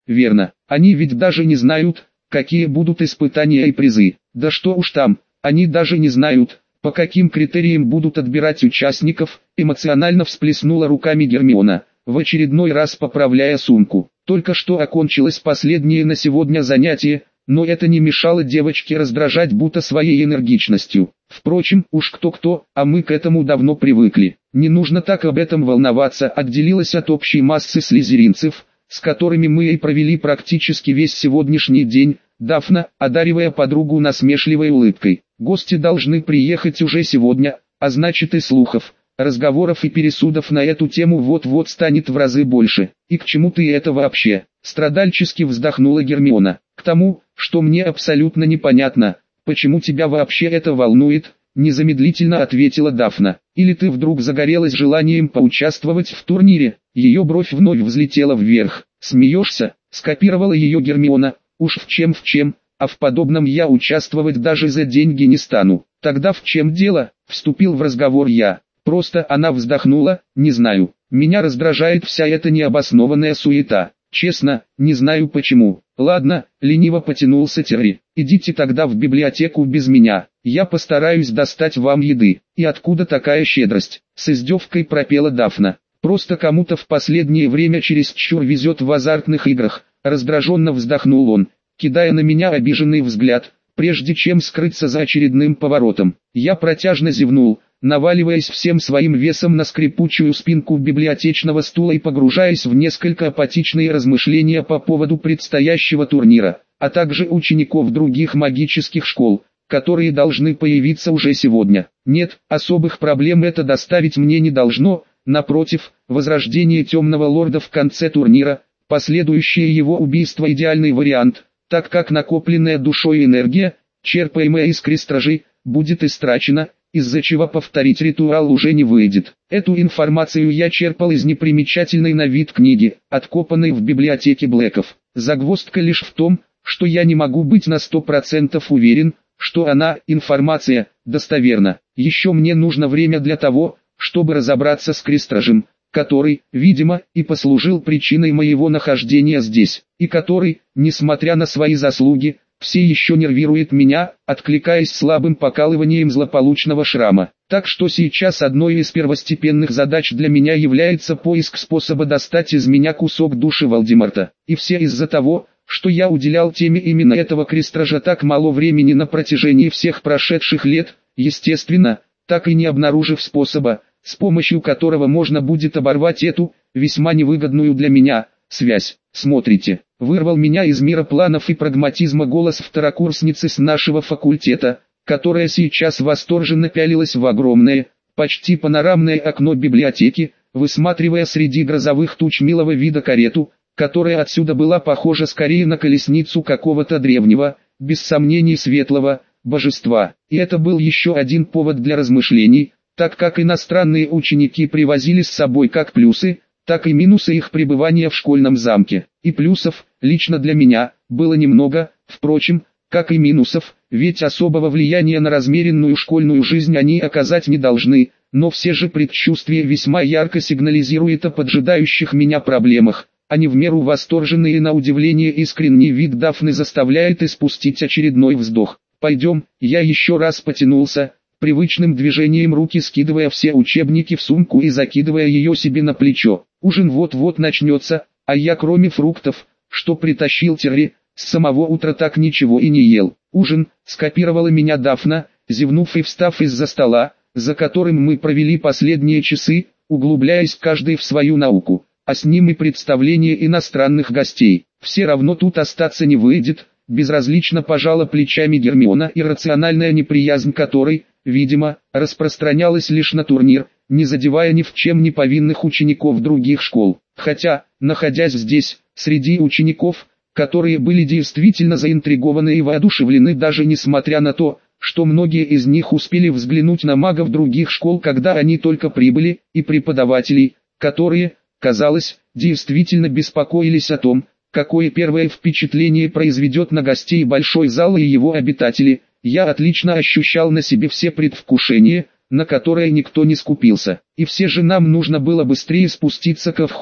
верно. Они ведь даже не знают, какие будут испытания и призы. Да что уж там, они даже не знают, по каким критериям будут отбирать участников, эмоционально всплеснула руками Гермиона, в очередной раз поправляя сумку. Только что окончилось последнее на сегодня занятие, но это не мешало девочке раздражать будто своей энергичностью. Впрочем, уж кто-кто, а мы к этому давно привыкли. Не нужно так об этом волноваться, отделилась от общей массы слизеринцев, с которыми мы и провели практически весь сегодняшний день, Дафна, одаривая подругу насмешливой улыбкой. Гости должны приехать уже сегодня, а значит и слухов, разговоров и пересудов на эту тему вот-вот станет в разы больше. И к чему ты это вообще? Страдальчески вздохнула Гермиона. К тому, что мне абсолютно непонятно, почему тебя вообще это волнует, незамедлительно ответила Дафна. Или ты вдруг загорелась желанием поучаствовать в турнире? Ее бровь вновь взлетела вверх. Смеешься? Скопировала ее Гермиона. Уж в чем, а в подобном я участвовать даже за деньги не стану. Тогда в чем дело? Вступил в разговор я. Просто она вздохнула, не знаю. Меня раздражает вся эта необоснованная суета. Честно, не знаю почему. Ладно, лениво потянулся Терри. Идите тогда в библиотеку без меня. Я постараюсь достать вам еды. И откуда такая щедрость? С издевкой пропела Дафна. Просто кому-то в последнее время чересчур везет в азартных играх. Раздраженно вздохнул он, кидая на меня обиженный взгляд, прежде чем скрыться за очередным поворотом. Я протяжно зевнул, наваливаясь всем своим весом на скрипучую спинку библиотечного стула и погружаясь в несколько апатичные размышления по поводу предстоящего турнира, а также учеников других магических школ, которые должны появиться уже сегодня. Нет, особых проблем это доставить мне не должно, напротив, возрождение Темного Лорда в конце турнира, последующее его убийство — идеальный вариант, так как накопленная душой энергия, черпаемая из крестражей, будет истрачена, из-за чего повторить ритуал уже не выйдет. Эту информацию я черпал из непримечательной на вид книги, откопанной в библиотеке Блэков. Загвоздка лишь в том, что я не могу быть на 100% уверен, что она, информация, достоверна. Еще мне нужно время для того, чтобы разобраться с крестражем, который, видимо, и послужил причиной моего нахождения здесь, и который, несмотря на свои заслуги, все еще нервирует меня, откликаясь слабым покалыванием злополучного шрама. Так что сейчас одной из первостепенных задач для меня является поиск способа достать из меня кусок души Волдеморта. И все из-за того, что я уделял теме именно этого крестража так мало времени на протяжении всех прошедших лет, естественно, так и не обнаружив способа, с помощью которого можно будет оборвать эту, весьма невыгодную для меня, связь. Смотрите, вырвал меня из мира планов и прагматизма голос второкурсницы с нашего факультета, которая сейчас восторженно пялилась в огромное, почти панорамное окно библиотеки, высматривая среди грозовых туч милого вида карету, которая отсюда была похожа скорее на колесницу какого-то древнего, без сомнений светлого, божества. И это был еще один повод для размышлений, так как иностранные ученики привозили с собой как плюсы, так и минусы их пребывания в школьном замке. И плюсов, лично для меня, было немного, впрочем, как и минусов, ведь особого влияния на размеренную школьную жизнь они оказать не должны, но все же предчувствие весьма ярко сигнализирует о поджидающих меня проблемах, а не в меру восторженный и на удивление искренний вид Дафны заставляет испустить очередной вздох. «Пойдем», я еще раз потянулся, привычным движением руки скидывая все учебники в сумку и закидывая ее себе на плечо. Ужин вот-вот начнется, а я кроме фруктов, что притащил Терри, с самого утра так ничего и не ел. Ужин, скопировала меня Дафна, зевнув и встав из-за стола, за которым мы провели последние часы, углубляясь каждый в свою науку, а с ним и представление иностранных гостей. Все равно тут остаться не выйдет, безразлично пожала плечами Гермиона, иррациональная неприязнь которой, видимо, распространялась лишь на турнир, не задевая ни в чем не повинных учеников других школ. Хотя, находясь здесь, среди учеников, которые были действительно заинтригованы и воодушевлены даже несмотря на то, что многие из них успели взглянуть на магов других школ, когда они только прибыли, и преподавателей, которые, казалось, действительно беспокоились о том, какое первое впечатление произведет на гостей большой зал и его обитатели, я отлично ощущал на себе все предвкушения, на которые никто не скупился. И все же нам нужно было быстрее спуститься ко входу,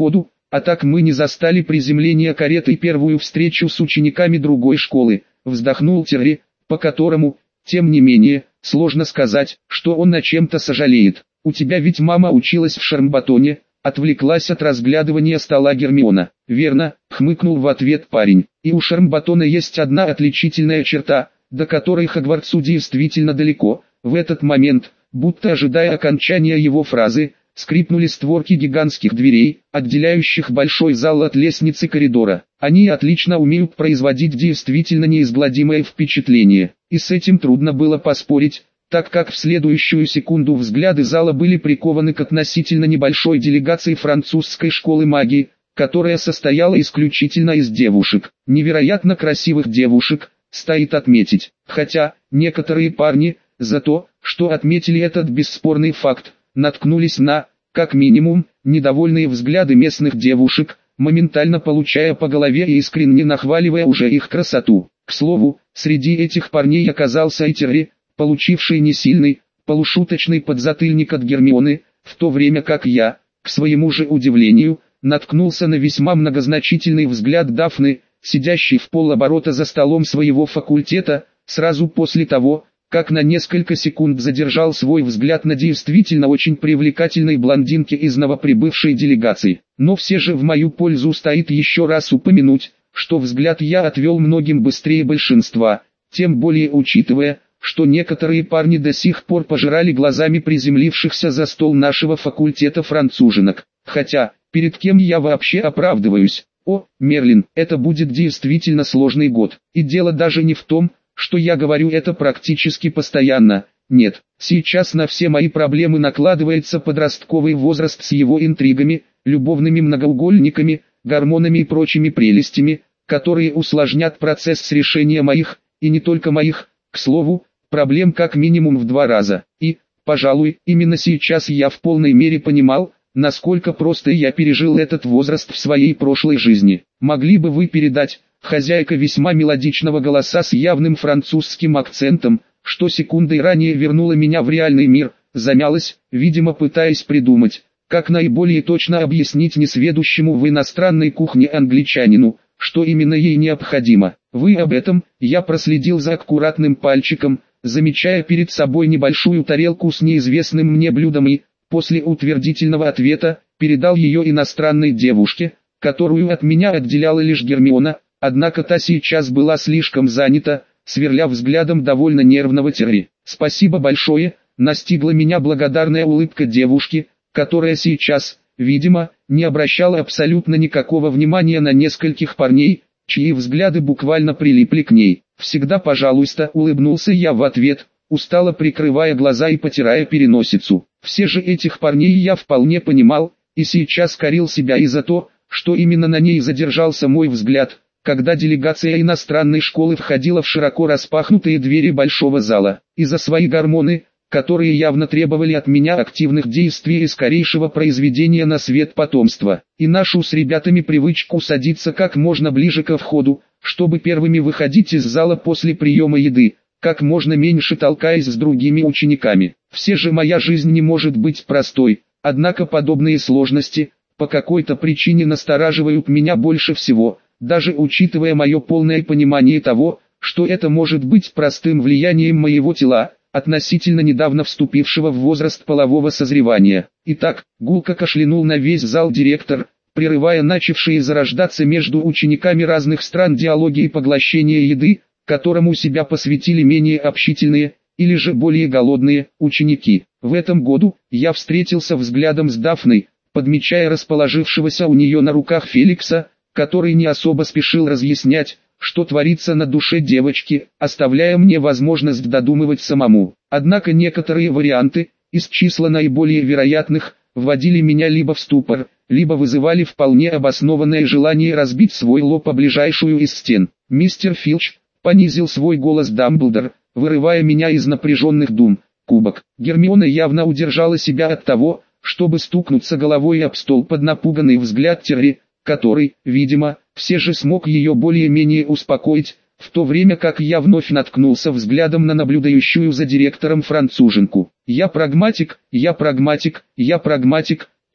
А так мы не застали приземления кареты и первую встречу с учениками другой школы, вздохнул Терри, по которому, тем не менее, сложно сказать, что он на чем-то сожалеет. У тебя ведь мама училась в Шармбатоне, отвлеклась от разглядывания стола Гермиона. Верно, хмыкнул в ответ парень. И у Шармбатона есть одна отличительная черта, до которой Хогвартсу действительно далеко. В этот момент, будто ожидая окончания его фразы, скрипнули створки гигантских дверей, отделяющих большой зал от лестницы коридора. Они отлично умеют производить действительно неизгладимое впечатление, и с этим трудно было поспорить, так как в следующую секунду взгляды зала были прикованы к относительно небольшой делегации французской школы магии, которая состояла исключительно из девушек, невероятно красивых девушек, стоит отметить, хотя некоторые парни, за то, что отметили этот бесспорный факт, наткнулись на, как минимум, недовольные взгляды местных девушек, моментально получая по голове и искренне нахваливая уже их красоту. К слову, среди этих парней оказался и Терри, получивший несильный, полушуточный подзатыльник от Гермионы, в то время как я, к своему же удивлению, наткнулся на весьма многозначительный взгляд Дафны, сидящей в полоборота за столом своего факультета, сразу после того, как на несколько секунд задержал свой взгляд на действительно очень привлекательной блондинке из новоприбывшей делегации. Но все же в мою пользу стоит еще раз упомянуть, что взгляд я отвел многим быстрее большинства, тем более учитывая, что некоторые парни до сих пор пожирали глазами приземлившихся за стол нашего факультета француженок. Хотя, перед кем я вообще оправдываюсь? О, Мерлин, это будет действительно сложный год. И дело даже не в том, что я говорю это практически постоянно. Нет, сейчас на все мои проблемы накладывается подростковый возраст с его интригами, любовными многоугольниками, гормонами и прочими прелестями, которые усложнят процесс с решения моих, и не только моих, к слову, проблем как минимум в 2 раза. И, пожалуй, именно сейчас я в полной мере понимал, насколько просто я пережил этот возраст в своей прошлой жизни. Могли бы вы передать, хозяйка весьма мелодичного голоса с явным французским акцентом, что секундой ранее вернула меня в реальный мир, замялась, видимо пытаясь придумать, как наиболее точно объяснить несведущему в иностранной кухне англичанину, что именно ей необходимо. Вы об этом? Я проследил за аккуратным пальчиком, замечая перед собой небольшую тарелку с неизвестным мне блюдом и, после утвердительного ответа, передал ее иностранной девушке, которую от меня отделяла лишь Гермиона, однако та сейчас была слишком занята, сверля взглядом довольно нервного Терри. «Спасибо большое», настигла меня благодарная улыбка девушки, которая сейчас, видимо, не обращала абсолютно никакого внимания на нескольких парней, чьи взгляды буквально прилипли к ней. «Всегда пожалуйста», улыбнулся я в ответ, устало прикрывая глаза и потирая переносицу. Все же этих парней я вполне понимал, и сейчас корил себя и за то, что именно на ней задержался мой взгляд, когда делегация иностранной школы входила в широко распахнутые двери большого зала. И за свои гормоны, которые явно требовали от меня активных действий и скорейшего произведения на свет потомства. И нашу с ребятами привычку садиться как можно ближе ко входу, чтобы первыми выходить из зала после приема еды, как можно меньше толкаясь с другими учениками. Все же моя жизнь не может быть простой, однако подобные сложности, по какой-то причине настораживают меня больше всего, даже учитывая мое полное понимание того, что это может быть простым влиянием моего тела, относительно недавно вступившего в возраст полового созревания. Итак, гулко кашлянул на весь зал директор, прерывая начавшие зарождаться между учениками разных стран диалоги и поглощение еды, которому себя посвятили менее общительные, или же более голодные, ученики. В этом году, я встретился взглядом с Дафной, подмечая расположившегося у нее на руках Феликса, который не особо спешил разъяснять, что творится на душе девочки, оставляя мне возможность додумывать самому. Однако некоторые варианты, из числа наиболее вероятных, вводили меня либо в ступор, либо вызывали вполне обоснованное желание разбить свой лоб о ближайшую из стен. «Мистер Филч», — понизил свой голос Дамблдор, вырывая меня из напряженных дум. «Кубок». Гермиона явно удержала себя от того, чтобы стукнуться головой об стол под напуганный взгляд Терри, который, видимо, все же смог ее более-менее успокоить, в то время как я вновь наткнулся взглядом на наблюдающую за директором француженку. Я прагматик,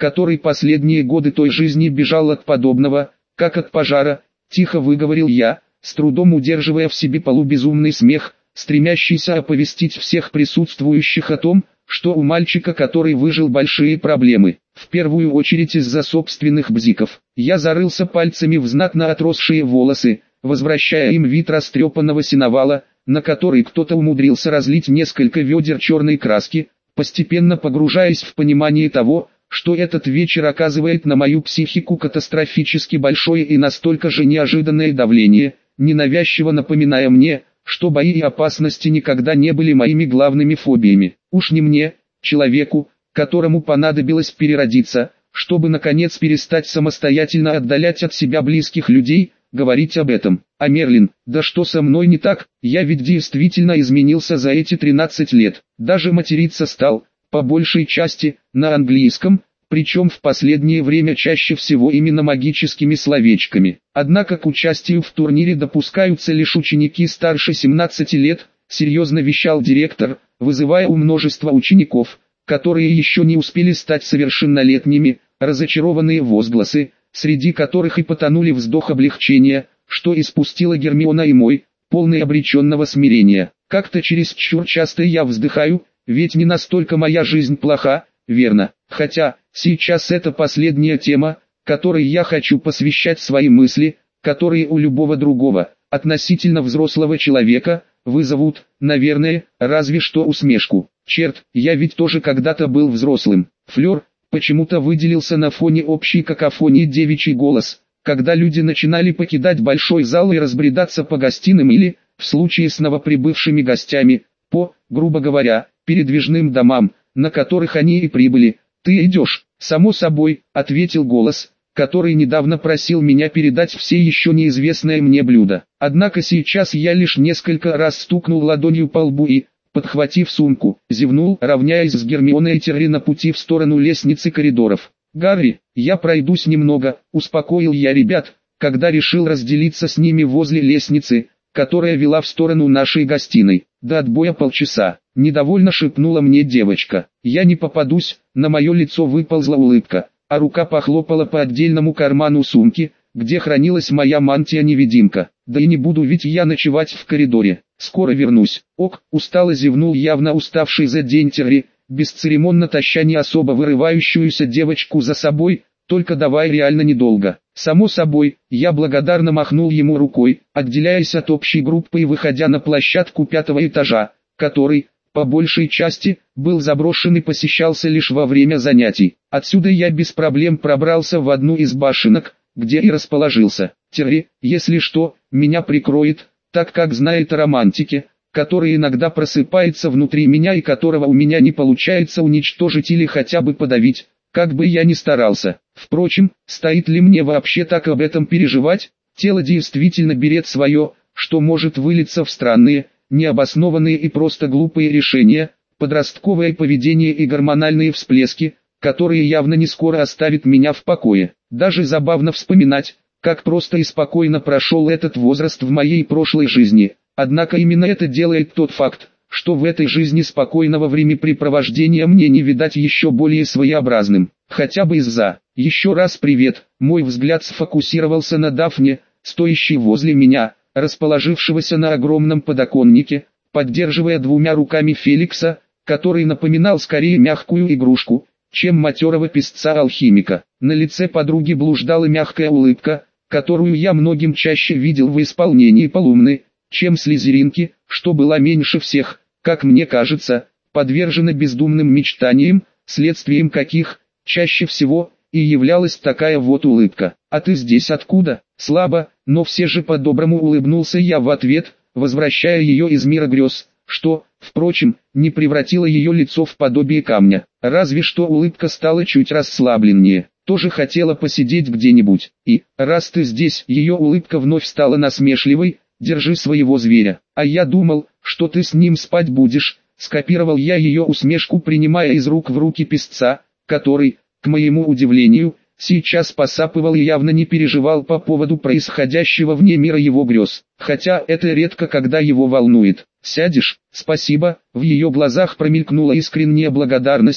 который последние годы той жизни бежал от подобного, как от пожара, тихо выговорил я, с трудом удерживая в себе полубезумный смех, стремящийся оповестить всех присутствующих о том, что у мальчика, который выжил, большие проблемы. В первую очередь из-за собственных бзиков. Я зарылся пальцами в знатно отросшие волосы, возвращая им вид растрепанного сеновала, на который кто-то умудрился разлить несколько ведер черной краски, постепенно погружаясь в понимание того, что этот вечер оказывает на мою психику катастрофически большое и настолько же неожиданное давление, ненавязчиво напоминая мне, что бои и опасности никогда не были моими главными фобиями. Уж не мне, человеку, которому понадобилось переродиться, чтобы наконец перестать самостоятельно отдалять от себя близких людей, говорить об этом. А Мерлин, да что со мной не так, я ведь действительно изменился за эти 13 лет. Даже материться стал, по большей части, на английском, причем в последнее время чаще всего именно магическими словечками. Однако к участию в турнире допускаются лишь ученики старше 17 лет, серьезно вещал директор, вызывая у множества учеников, которые еще не успели стать совершеннолетними, разочарованные возгласы, среди которых и потонули вздох облегчения, что испустила Гермиона и мой, полный обреченного смирения. Как-то чересчур часто я вздыхаю, ведь не настолько моя жизнь плоха, верно, хотя, сейчас это последняя тема, которой я хочу посвящать свои мысли, которые у любого другого, относительно взрослого человека, вызовут, наверное, разве что усмешку. Черт, я ведь тоже когда-то был взрослым. Флёр, почему-то выделился на фоне общей какофонии девичий голос, когда люди начинали покидать большой зал и разбредаться по гостиным или, в случае с новоприбывшими гостями, по, грубо говоря, передвижным домам, на которых они и прибыли. «Ты идешь?» «Само собой», — ответил голос, который недавно просил меня передать все еще неизвестное мне блюдо. Однако сейчас я лишь несколько раз стукнул ладонью по лбу и, подхватив сумку, зевнул, равняясь с Гермионой и Терри на пути в сторону лестницы коридоров. «Гарри, я пройдусь немного», — успокоил я ребят, когда решил разделиться с ними возле лестницы, которая вела в сторону нашей гостиной. «До отбоя полчаса», — недовольно шепнула мне девочка. «Я не попадусь», на мое лицо выползла улыбка, а рука похлопала по отдельному карману сумки, где хранилась моя мантия-невидимка. «Да и не буду ведь я ночевать в коридоре, скоро вернусь». «Ок», устало зевнул явно уставший за день Терри, бесцеремонно таща не особо вырывающуюся девочку за собой, «только давай реально недолго». Само собой, я благодарно махнул ему рукой, отделяясь от общей группы и выходя на площадку 5-го этажа, который, по большей части, был заброшен и посещался лишь во время занятий. Отсюда я без проблем пробрался в одну из башенок, где и расположился. Терри, если что, меня прикроет, так как знает о романтике, который иногда просыпается внутри меня и которого у меня не получается уничтожить или хотя бы подавить, как бы я ни старался. Впрочем, стоит ли мне вообще так об этом переживать? Тело действительно берет свое, что может вылиться в странные, необоснованные и просто глупые решения, подростковое поведение и гормональные всплески, которые явно не скоро оставят меня в покое. Даже забавно вспоминать, как просто и спокойно прошел этот возраст в моей прошлой жизни. Однако именно это делает тот факт, что в этой жизни спокойного времяпрепровождения мне не видать еще более своеобразным. Хотя бы из-за. Еще раз привет. Мой взгляд сфокусировался на Дафне, стоящей возле меня, расположившегося на огромном подоконнике, поддерживая двумя руками Феликса, который напоминал скорее мягкую игрушку, чем матерого песца-алхимика. На лице подруги блуждала мягкая улыбка, которую я многим чаще видел в исполнении Полумны, чем Слизеринки, что была меньше всех, как мне кажется, подвержена бездумным мечтаниям, следствием каких, чаще всего, и являлась такая вот улыбка. «А ты здесь откуда?» Слабо, но все же по-доброму улыбнулся я в ответ, возвращая ее из мира грез, что, впрочем, не превратило ее лицо в подобие камня. Разве что улыбка стала чуть расслабленнее. Тоже хотела посидеть где-нибудь. И, раз ты здесь, ее улыбка вновь стала насмешливой, держи своего зверя. А я думал, что ты с ним спать будешь. Скопировал я ее усмешку, принимая из рук в руки песца, который, к моему удивлению, сейчас посапывал и явно не переживал по поводу происходящего вне мира его грез. Хотя это редко когда его волнует. «Сядешь?» «Спасибо», в ее глазах промелькнула искренняя благодарность,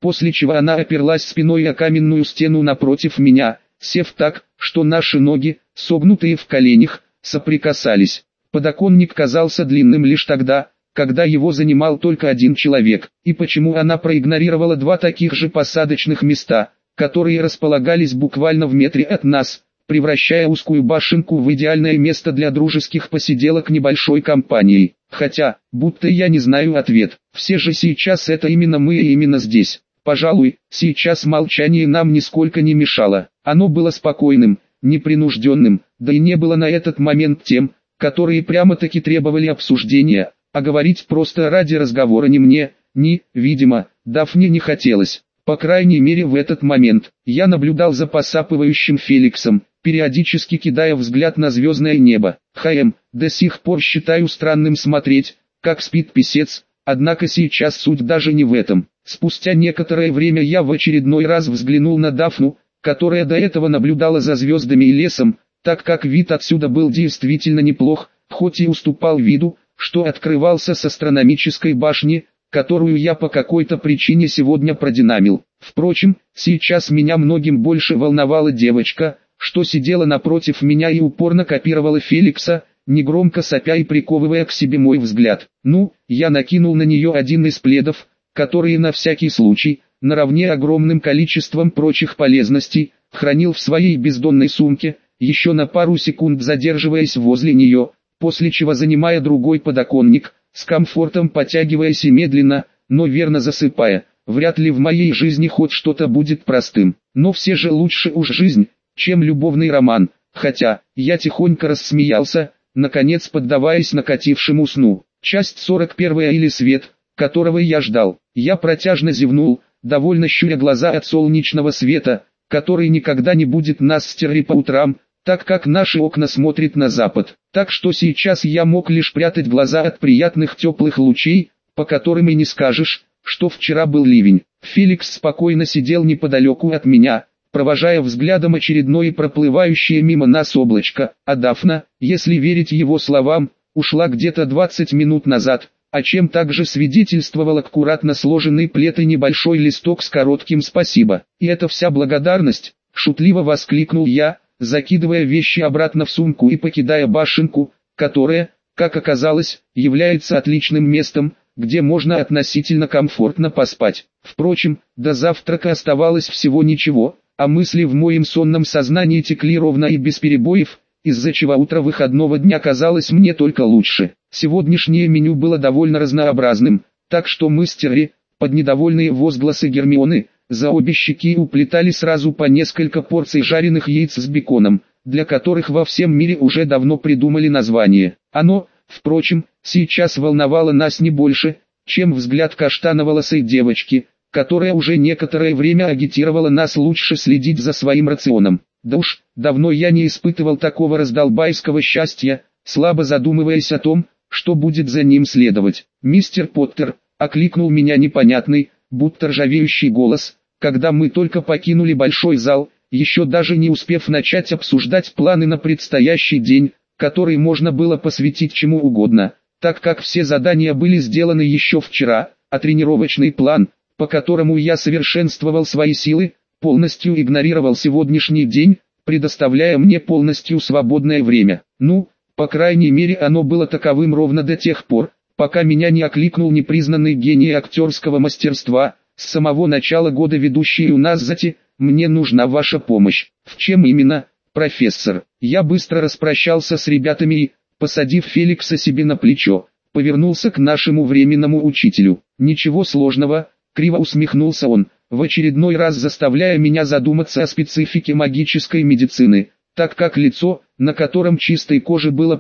после чего она оперлась спиной о каменную стену напротив меня, сев так, что наши ноги, согнутые в коленях, соприкасались. Подоконник казался длинным лишь тогда, когда его занимал только один человек. И почему она проигнорировала два таких же посадочных места, которые располагались буквально в метре от нас, превращая узкую башенку в идеальное место для дружеских посиделок небольшой компанией. Хотя, будто я не знаю ответ. Все же сейчас это именно мы и именно здесь. Пожалуй, сейчас молчание нам нисколько не мешало. Оно было спокойным, непринужденным, да и не было на этот момент тем, которые прямо-таки требовали обсуждения, а говорить просто ради разговора ни мне, ни, видимо, Дафне не хотелось. По крайней мере в этот момент, я наблюдал за посапывающим Феликсом, периодически кидая взгляд на звездное небо. До сих пор считаю странным смотреть, как спит писец, однако сейчас суть даже не в этом. Спустя некоторое время я в очередной раз взглянул на Дафну, которая до этого наблюдала за звездами и лесом, так как вид отсюда был действительно неплох, хоть и уступал виду, что открывался с астрономической башни, которую я по какой-то причине сегодня продинамил. Впрочем, сейчас меня многим больше волновала девочка, что сидела напротив меня и упорно копировала Феликса, негромко сопя и приковывая к себе мой взгляд. Я накинул на нее один из пледов, которые на всякий случай, наравне огромным количеством прочих полезностей, хранил в своей бездонной сумке, еще на пару секунд задерживаясь возле нее, после чего занимая другой подоконник, с комфортом потягиваясь и медленно, но верно засыпая. Вряд ли в моей жизни хоть что-то будет простым, но все же лучше уж жизнь, чем любовный роман, хотя, я тихонько рассмеялся, наконец поддаваясь накатившему сну. Часть 41 или свет, которого я ждал. Я протяжно зевнул, довольно щуря глаза от солнечного света, который никогда не будет нас стереть по утрам, так как наши окна смотрят на запад. Так что сейчас я мог лишь прятать глаза от приятных теплых лучей, по которым и не скажешь, что вчера был ливень. Феликс спокойно сидел неподалеку от меня, провожая взглядом очередное проплывающее мимо нас облачко, а Дафна, если верить его словам, ушла где-то 20 минут назад, о чем также свидетельствовал аккуратно сложенный плед и небольшой листок с коротким «спасибо». «И это вся благодарность?» — шутливо воскликнул я, закидывая вещи обратно в сумку и покидая башенку, которая, как оказалось, является отличным местом, где можно относительно комфортно поспать. Впрочем, до завтрака оставалось всего ничего, а мысли в моем сонном сознании текли ровно и без перебоев, из-за чего утро выходного дня казалось мне только лучше. Сегодняшнее меню было довольно разнообразным, так что мы с Терри, под недовольные возгласы Гермионы, за обе щеки уплетали сразу по несколько порций жареных яиц с беконом, для которых во всем мире уже давно придумали название. Оно, впрочем, сейчас волновало нас не больше, чем взгляд каштановолосой девочки, которая уже некоторое время агитировала нас лучше следить за своим рационом. Да уж, давно я не испытывал такого раздолбайского счастья, слабо задумываясь о том, что будет за ним следовать. «Мистер Поттер», — окликнул меня непонятный, будто ржавеющий голос, когда мы только покинули большой зал, еще даже не успев начать обсуждать планы на предстоящий день, который можно было посвятить чему угодно, так как все задания были сделаны еще вчера, а тренировочный план, по которому я совершенствовал свои силы, полностью игнорировал сегодняшний день, предоставляя мне полностью свободное время. По крайней мере оно было таковым ровно до тех пор, пока меня не окликнул непризнанный гений актерского мастерства, с самого начала года ведущий у нас Зати, «Мне нужна ваша помощь». «В чем именно, профессор?» Я быстро распрощался с ребятами и, посадив Феликса себе на плечо, повернулся к нашему временному учителю. «Ничего сложного», — криво усмехнулся он, в очередной раз заставляя меня задуматься о специфике магической медицины, так как лицо, на котором чистой кожи было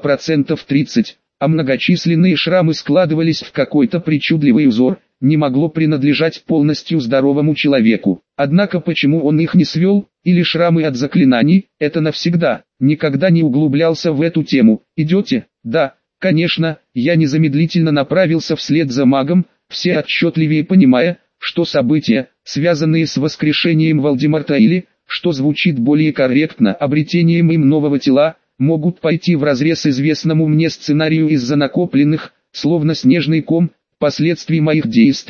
30%, а многочисленные шрамы складывались в какой-то причудливый узор, не могло принадлежать полностью здоровому человеку. Однако почему он их не свел, или шрамы от заклинаний, это навсегда, никогда не углублялся в эту тему. «Идете?» «Да, конечно», я незамедлительно направился вслед за магом, все отчетливее понимая, что события, связанные с воскрешением Волдеморта или, что звучит более корректно, обретением им нового тела, могут пойти вразрез известному мне сценарию из-за накопленных, словно снежный ком, последствий моих действий,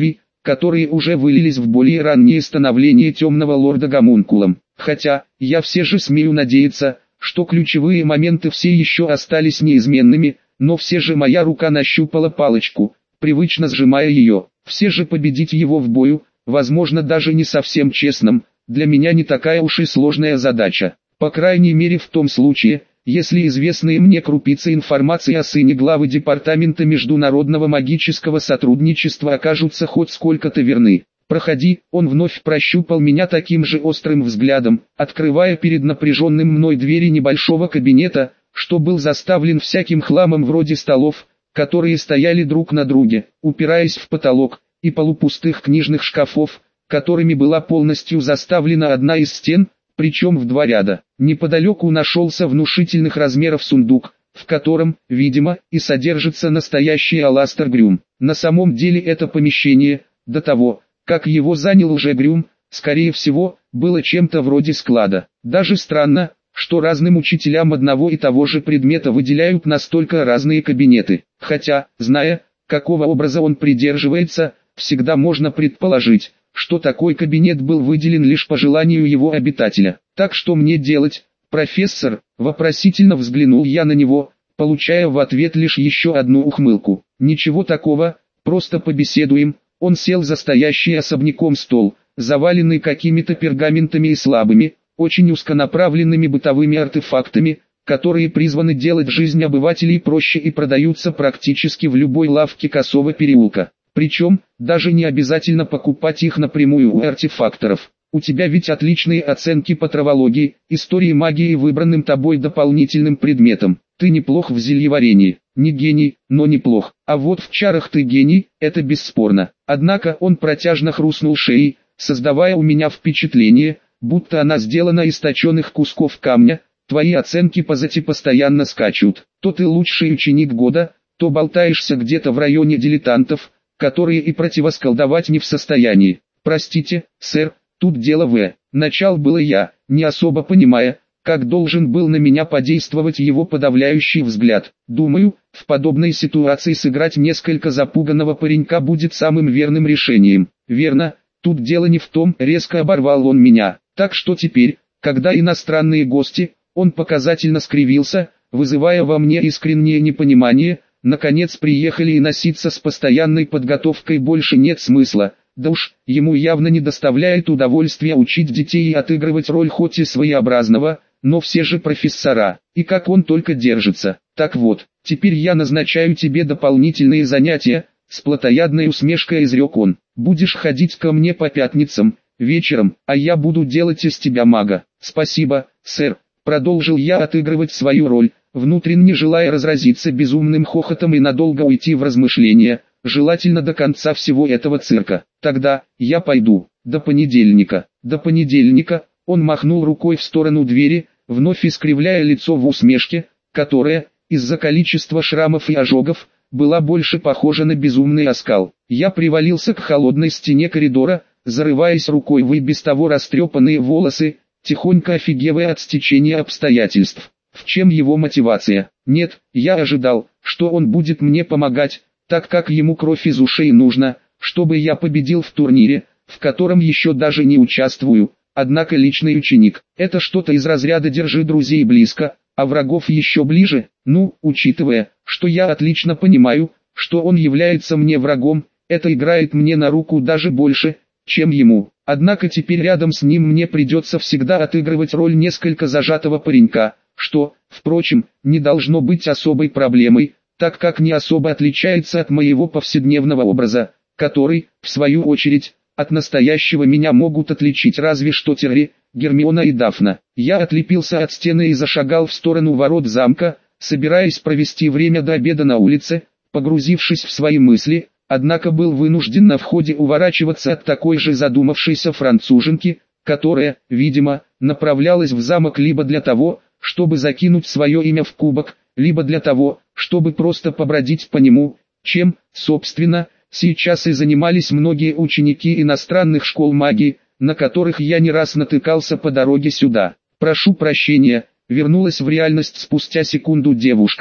которые уже вылились в более раннее становление темного лорда гомункулом. Хотя, я все же смею надеяться, что ключевые моменты все еще остались неизменными, но все же моя рука нащупала палочку, привычно сжимая ее. Все же победить его в бою, возможно даже не совсем честным, для меня не такая уж и сложная задача. По крайней мере в том случае, если известные мне крупицы информации о сыне главы Департамента Международного магического сотрудничества окажутся хоть сколько-то верны. «Проходи», он вновь прощупал меня таким же острым взглядом, открывая перед напряженным мной двери небольшого кабинета, что был заставлен всяким хламом вроде столов, которые стояли друг на друге, упираясь в потолок, и полупустых книжных шкафов, которыми была полностью заставлена одна из стен, причем в 2 ряда. Неподалеку нашелся внушительных размеров сундук, в котором, видимо, и содержится настоящий Аластер Грюм. На самом деле это помещение, до того, как его занял уже Грюм, скорее всего, было чем-то вроде склада. Даже странно, что разным учителям одного и того же предмета выделяют настолько разные кабинеты. Хотя, зная, какого образа он придерживается, всегда можно предположить, что такой кабинет был выделен лишь по желанию его обитателя. «Так что мне делать, профессор?» – вопросительно взглянул я на него, получая в ответ лишь еще одну ухмылку. «Ничего такого, просто побеседуем». Он сел за стоящий особняком стол, заваленный какими-то пергаментами и слабыми, очень узконаправленными бытовыми артефактами, которые призваны делать жизнь обывателей проще и продаются практически в любой лавке Косого переулка. Причем, даже не обязательно покупать их напрямую у артефакторов. У тебя ведь отличные оценки по травологии, истории магии выбранным тобой дополнительным предметом. Ты неплох в зельеварении. Не гений, но неплох. А вот в чарах ты гений, это бесспорно. Однако он протяжно хрустнул шеей, создавая у меня впечатление, будто она сделана из точенных кусков камня. Твои оценки по зати постоянно скачут. То ты лучший ученик года, то болтаешься где-то в районе дилетантов, которые и противосколдовать не в состоянии. Простите, сэр, тут дело в. Начал было я, не особо понимая, как должен был на меня подействовать его подавляющий взгляд. Думаю, в подобной ситуации сыграть несколько запуганного паренька будет самым верным решением. Верно, тут дело не в том, резко оборвал он меня. Так что теперь, когда иностранные гости, он показательно скривился, вызывая во мне искреннее непонимание, наконец приехали и носиться с постоянной подготовкой больше нет смысла. Да уж, ему явно не доставляет удовольствия учить детей и отыгрывать роль хоть и своеобразного, но все же профессора. И как он только держится. Так вот, теперь я назначаю тебе дополнительные занятия, с плотоядной усмешкой изрек он. Будешь ходить ко мне по пятницам, вечером, а я буду делать из тебя мага. Спасибо, сэр, продолжил я отыгрывать свою роль, внутренне желая разразиться безумным хохотом и надолго уйти в размышления, желательно до конца всего этого цирка. Тогда, я пойду, до понедельника. До понедельника, он махнул рукой в сторону двери, вновь искривляя лицо в усмешке, которая, из-за количества шрамов и ожогов, была больше похожа на безумный оскал. Я привалился к холодной стене коридора, зарываясь рукой в и без того растрепанные волосы, тихонько офигевая от стечения обстоятельств. В чем его мотивация? Нет, я ожидал, что он будет мне помогать, так как ему кровь из ушей нужно, чтобы я победил в турнире, в котором еще даже не участвую. Однако личный ученик – это что-то из разряда «держи друзей близко, а врагов еще ближе». Ну, учитывая, что я отлично понимаю, что он является мне врагом, это играет мне на руку даже больше, чем ему. Однако теперь рядом с ним мне придется всегда отыгрывать роль несколько зажатого паренька, что, впрочем, не должно быть особой проблемой, так как не особо отличается от моего повседневного образа, который, в свою очередь, от настоящего меня могут отличить разве что Терри, Гермиона и Дафна. Я отлепился от стены и зашагал в сторону ворот замка, собираясь провести время до обеда на улице, погрузившись в свои мысли, однако был вынужден на входе уворачиваться от такой же задумавшейся француженки, которая, видимо, направлялась в замок либо для того, чтобы закинуть свое имя в кубок, либо для того, чтобы просто побродить по нему, чем, собственно, сейчас и занимались многие ученики иностранных школ магии, на которых я не раз натыкался по дороге сюда. «Прошу прощения», вернулась в реальность спустя секунду девушка,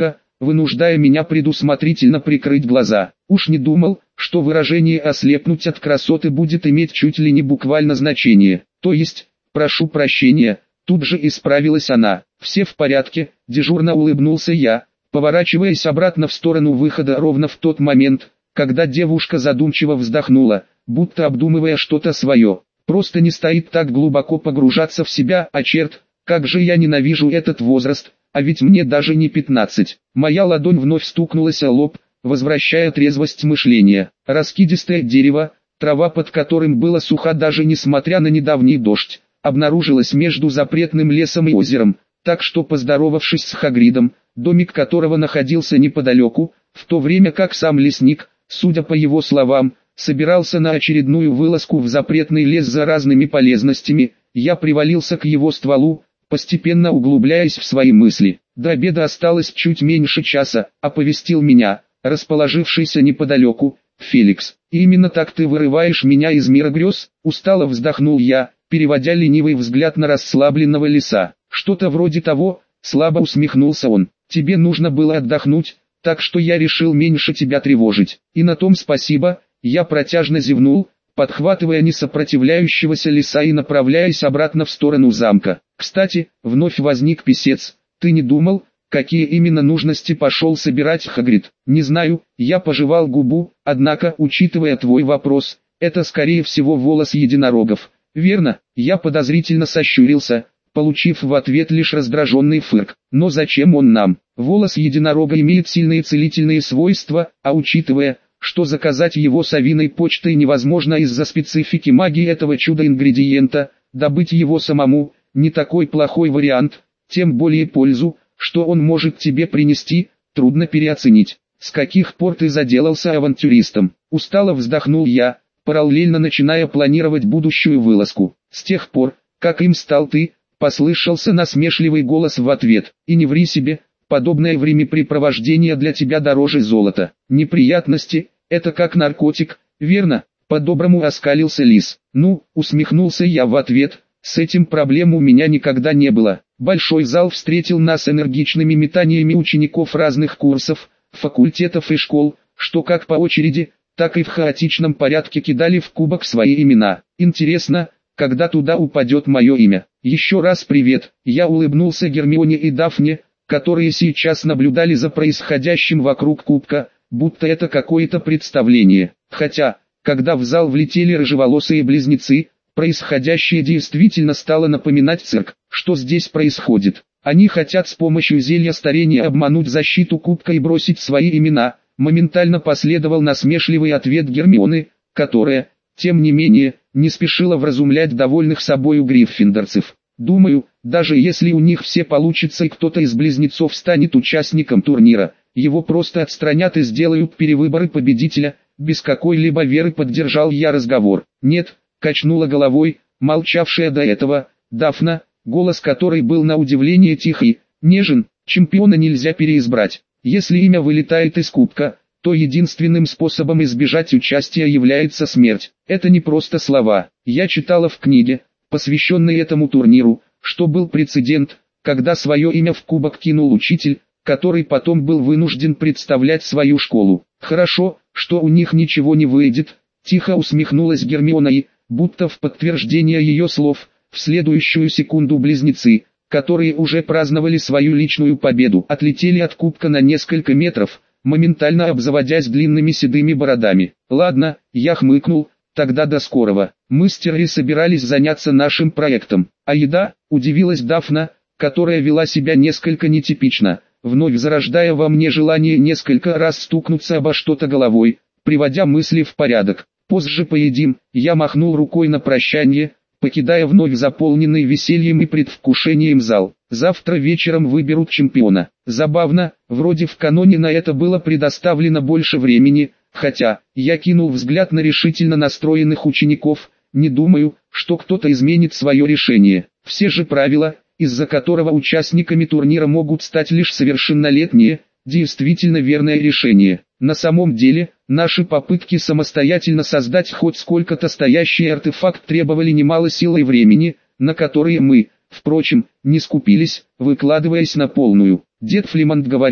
вынуждая меня предусмотрительно прикрыть глаза. Уж не думал, что выражение «ослепнуть от красоты» будет иметь чуть ли не буквально значение. То есть, прошу прощения, тут же исправилась она. Все в порядке, дежурно улыбнулся я, поворачиваясь обратно в сторону выхода ровно в тот момент, когда девушка задумчиво вздохнула, будто обдумывая что-то свое. Просто не стоит так глубоко погружаться в себя, а черт, как же я ненавижу этот возраст, а ведь мне даже не 15. Моя ладонь вновь стукнулась о лоб, возвращая трезвость мышления. Раскидистое дерево, трава под которым была суха даже несмотря на недавний дождь, обнаружилась между запретным лесом и озером, так что, поздоровавшись с Хагридом, домик которого находился неподалеку, в то время как сам лесник, судя по его словам, собирался на очередную вылазку в запретный лес за разными полезностями, я привалился к его стволу, постепенно углубляясь в свои мысли. До обеда осталось чуть меньше часа, оповестил меня, расположившийся неподалеку, Феликс. «Именно так ты вырываешь меня из мира грез?» Устало вздохнул я, переводя ленивый взгляд на расслабленного лиса. «Что-то вроде того», слабо усмехнулся он. «Тебе нужно было отдохнуть, так что я решил меньше тебя тревожить. И на том спасибо». Я протяжно зевнул, подхватывая несопротивляющегося лиса и направляясь обратно в сторону замка. «Кстати, вновь возник писец. Ты не думал, какие именно нужности пошел собирать Хагрид?» «Не знаю», я пожевал губу, однако, учитывая твой вопрос, это скорее всего волос единорогов. «Верно?» Я подозрительно сощурился, получив в ответ лишь раздраженный фырк. «Но зачем он нам? Волос единорога имеет сильные целительные свойства, а учитывая, что заказать его совиной почтой невозможно из-за специфики магии этого чудо-ингредиента, добыть его самому – не такой плохой вариант, тем более пользу, что он может тебе принести, трудно переоценить. С каких пор ты заделался авантюристом?» Устало вздохнул я, параллельно начиная планировать будущую вылазку. «С тех пор, как им стал ты», послышался насмешливый голос в ответ. «И не ври себе, подобное времяпрепровождение для тебя дороже золота. Неприятности – это как наркотик, верно?» По-доброму оскалился лис. «Ну», усмехнулся я в ответ, «с этим проблем у меня никогда не было». Большой зал встретил нас энергичными метаниями учеников разных курсов, факультетов и школ, что как по очереди, так и в хаотичном порядке кидали в кубок свои имена. «Интересно, когда туда упадет мое имя?» «Еще раз привет», я улыбнулся Гермионе и Дафне, которые сейчас наблюдали за происходящим вокруг кубка, будто это какое-то представление. Хотя, когда в зал влетели рыжеволосые близнецы, происходящее действительно стало напоминать цирк. Что здесь происходит? Они хотят с помощью зелья старения обмануть защиту кубка и бросить свои имена. Моментально последовал насмешливый ответ Гермионы, которая, тем не менее, не спешила вразумлять довольных собою гриффиндорцев. «Думаю, даже если у них все получится и кто-то из близнецов станет участником турнира, его просто отстранят и сделают перевыборы победителя», без какой-либо веры поддержал я разговор. «Нет», качнула головой, молчавшая до этого, Дафна, голос которой был на удивление тихий, нежен. «Чемпиона нельзя переизбрать. Если имя вылетает из кубка, то единственным способом избежать участия является смерть. Это не просто слова. Я читала в книге, посвященной этому турниру, что был прецедент, когда свое имя в кубок кинул учитель, который потом был вынужден представлять свою школу. Хорошо, что у них ничего не выйдет», тихо усмехнулась Гермиона и, будто в подтверждение ее слов, в следующую секунду близнецы, которые уже праздновали свою личную победу, отлетели от кубка на несколько метров, моментально обзаводясь длинными седыми бородами. «Ладно», я хмыкнул, «тогда до скорого. Мы с Терри собирались заняться нашим проектом». «А еда?» – удивилась Дафна, которая вела себя несколько нетипично, вновь зарождая во мне желание несколько раз стукнуться обо что-то головой, приводя мысли в порядок. «Позже поедим», я махнул рукой на прощание, покидая вновь заполненный весельем и предвкушением зал. «Завтра вечером выберут чемпиона». Забавно, вроде в каноне на это было предоставлено больше времени, хотя, я кинул взгляд на решительно настроенных учеников, не думаю, что кто-то изменит свое решение. Все же правила, из-за которого участниками турнира могут стать лишь совершеннолетние, действительно верное решение. На самом деле, наши попытки самостоятельно создать хоть сколько-то стоящий артефакт требовали немало сил и времени, на которые мы, впрочем, не скупились, выкладываясь на полную. Дед Флимонт говорил,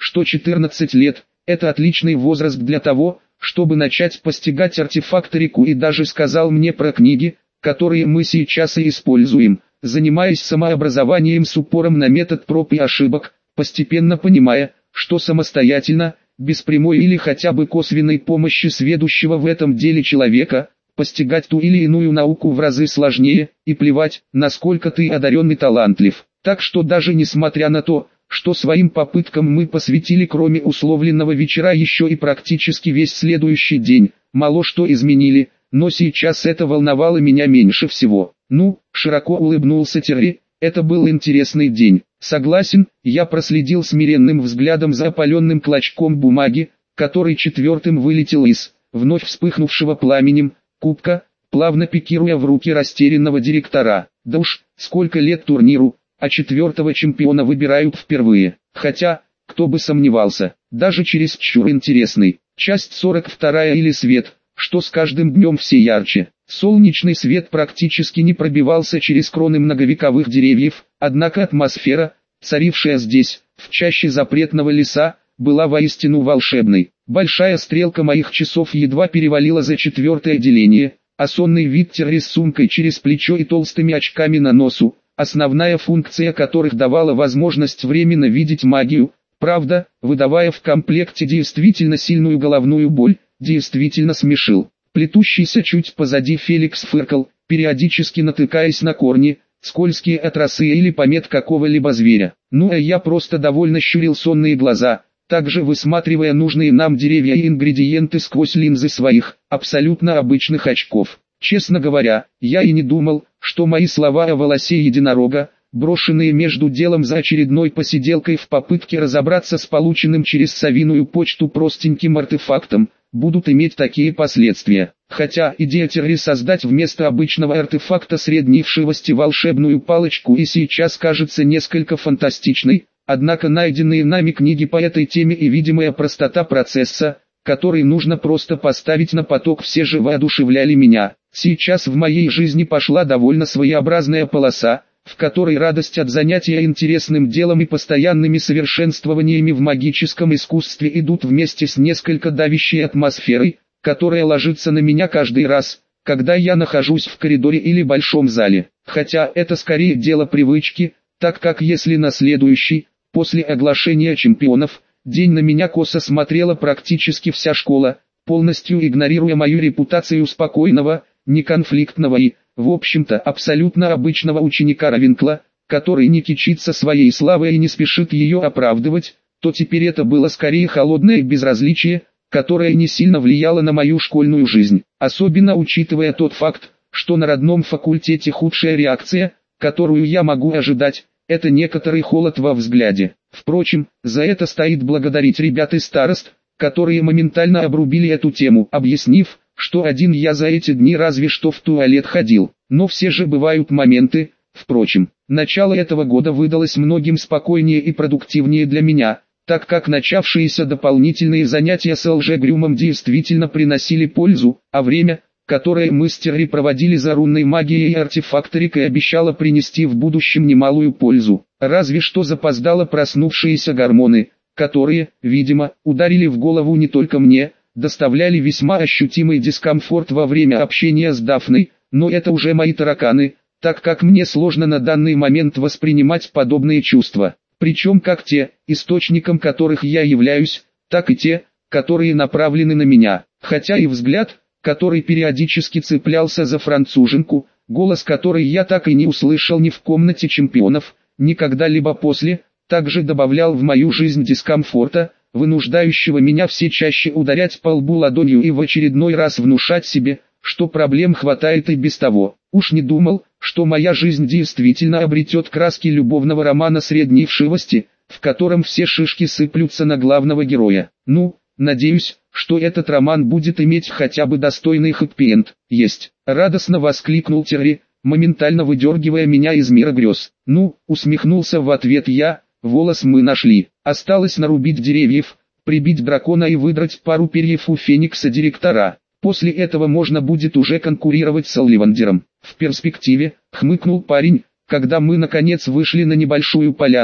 что 14 лет – это отличный возраст для того, чтобы начать постигать артефакторику, и даже сказал мне про книги, которые мы сейчас и используем, занимаясь самообразованием с упором на метод проб и ошибок, постепенно понимая, что самостоятельно, без прямой или хотя бы косвенной помощи сведущего в этом деле человека, постигать ту или иную науку в разы сложнее, и плевать, насколько ты одарен и талантлив. Так что даже несмотря на то, что своим попыткам мы посвятили кроме условленного вечера еще и практически весь следующий день, мало что изменили, но сейчас это волновало меня меньше всего. Ну, широко улыбнулся Терри, это был интересный день. Согласен, я проследил смиренным взглядом за опаленным клочком бумаги, который четвертым вылетел из вновь вспыхнувшего пламенем кубка, плавно пикируя в руки растерянного директора. Да уж, сколько лет турниру, а четвертого чемпиона выбирают впервые. Хотя, кто бы сомневался, даже чересчур интересный. Часть 42 или свет, что с каждым днем все ярче. Солнечный свет практически не пробивался через кроны многовековых деревьев, однако атмосфера, царившая здесь, в чаще запретного леса, была воистину волшебной. Большая стрелка моих часов едва перевалила за 4-е деление, а сонный вид Терри с сумкой через плечо и толстыми очками на носу, основная функция которых давала возможность временно видеть магию, правда, выдавая в комплекте действительно сильную головную боль, действительно смешил. Плетущийся чуть позади Феликс фыркал, периодически натыкаясь на корни, скользкие от росы или помет какого-либо зверя. Ну а я просто довольно щурил сонные глаза, также высматривая нужные нам деревья и ингредиенты сквозь линзы своих, абсолютно обычных очков. Честно говоря, я и не думал, что мои слова о волосе единорога, брошенные между делом за очередной посиделкой в попытке разобраться с полученным через совиную почту простеньким артефактом, будут иметь такие последствия. Хотя идея Терри создать вместо обычного артефакта средневшивости волшебную палочку и сейчас кажется несколько фантастичной, однако найденные нами книги по этой теме и видимая простота процесса, который нужно просто поставить на поток, все же воодушевляли меня. Сейчас в моей жизни пошла довольно своеобразная полоса, в которой радость от занятия интересным делом и постоянными совершенствованиями в магическом искусстве идут вместе с несколько давящей атмосферой, которая ложится на меня каждый раз, когда я нахожусь в коридоре или большом зале. Хотя это скорее дело привычки, так как если на следующий, после оглашения чемпионов, день на меня косо смотрела практически вся школа, полностью игнорируя мою репутацию спокойного, неконфликтного и, в общем-то, абсолютно обычного ученика Равенкла, который не кичится своей славой и не спешит ее оправдывать, то теперь это было скорее холодное безразличие, которое не сильно влияло на мою школьную жизнь, особенно учитывая тот факт, что на родном факультете худшая реакция, которую я могу ожидать, это некоторый холод во взгляде. Впрочем, за это стоит благодарить ребят из старост, которые моментально обрубили эту тему, объяснив, что один я за эти дни разве что в туалет ходил. Но все же бывают моменты. Впрочем, начало этого года выдалось многим спокойнее и продуктивнее для меня, так как начавшиеся дополнительные занятия с лжегрюмом действительно приносили пользу, а время, которое мы с Терри проводили за рунной магией и артефакторикой, обещало принести в будущем немалую пользу. Разве что запоздало проснувшиеся гормоны, которые, видимо, ударили в голову не только мне, доставляли весьма ощутимый дискомфорт во время общения с Дафной, но это уже мои тараканы, так как мне сложно на данный момент воспринимать подобные чувства. Причем как те, источником которых я являюсь, так и те, которые направлены на меня. Хотя и взгляд, который периодически цеплялся за француженку, голос которой я так и не услышал ни в комнате чемпионов, ни когда-либо после, также добавлял в мою жизнь дискомфорта, вынуждающего меня все чаще ударять по лбу ладонью и в очередной раз внушать себе, что проблем хватает и без того. Уж не думал, что моя жизнь действительно обретет краски любовного романа средней вшивости, в котором все шишки сыплются на главного героя. Ну, надеюсь, что этот роман будет иметь хотя бы достойный хэппи-энд. Есть. Радостно воскликнул Терри, моментально выдергивая меня из мира грез. Ну, усмехнулся в ответ я. Волос мы нашли. Осталось нарубить деревьев, прибить дракона и выдрать пару перьев у Феникса директора. После этого можно будет уже конкурировать с Олливандером. В перспективе, хмыкнул парень, когда мы наконец вышли на небольшую полянку,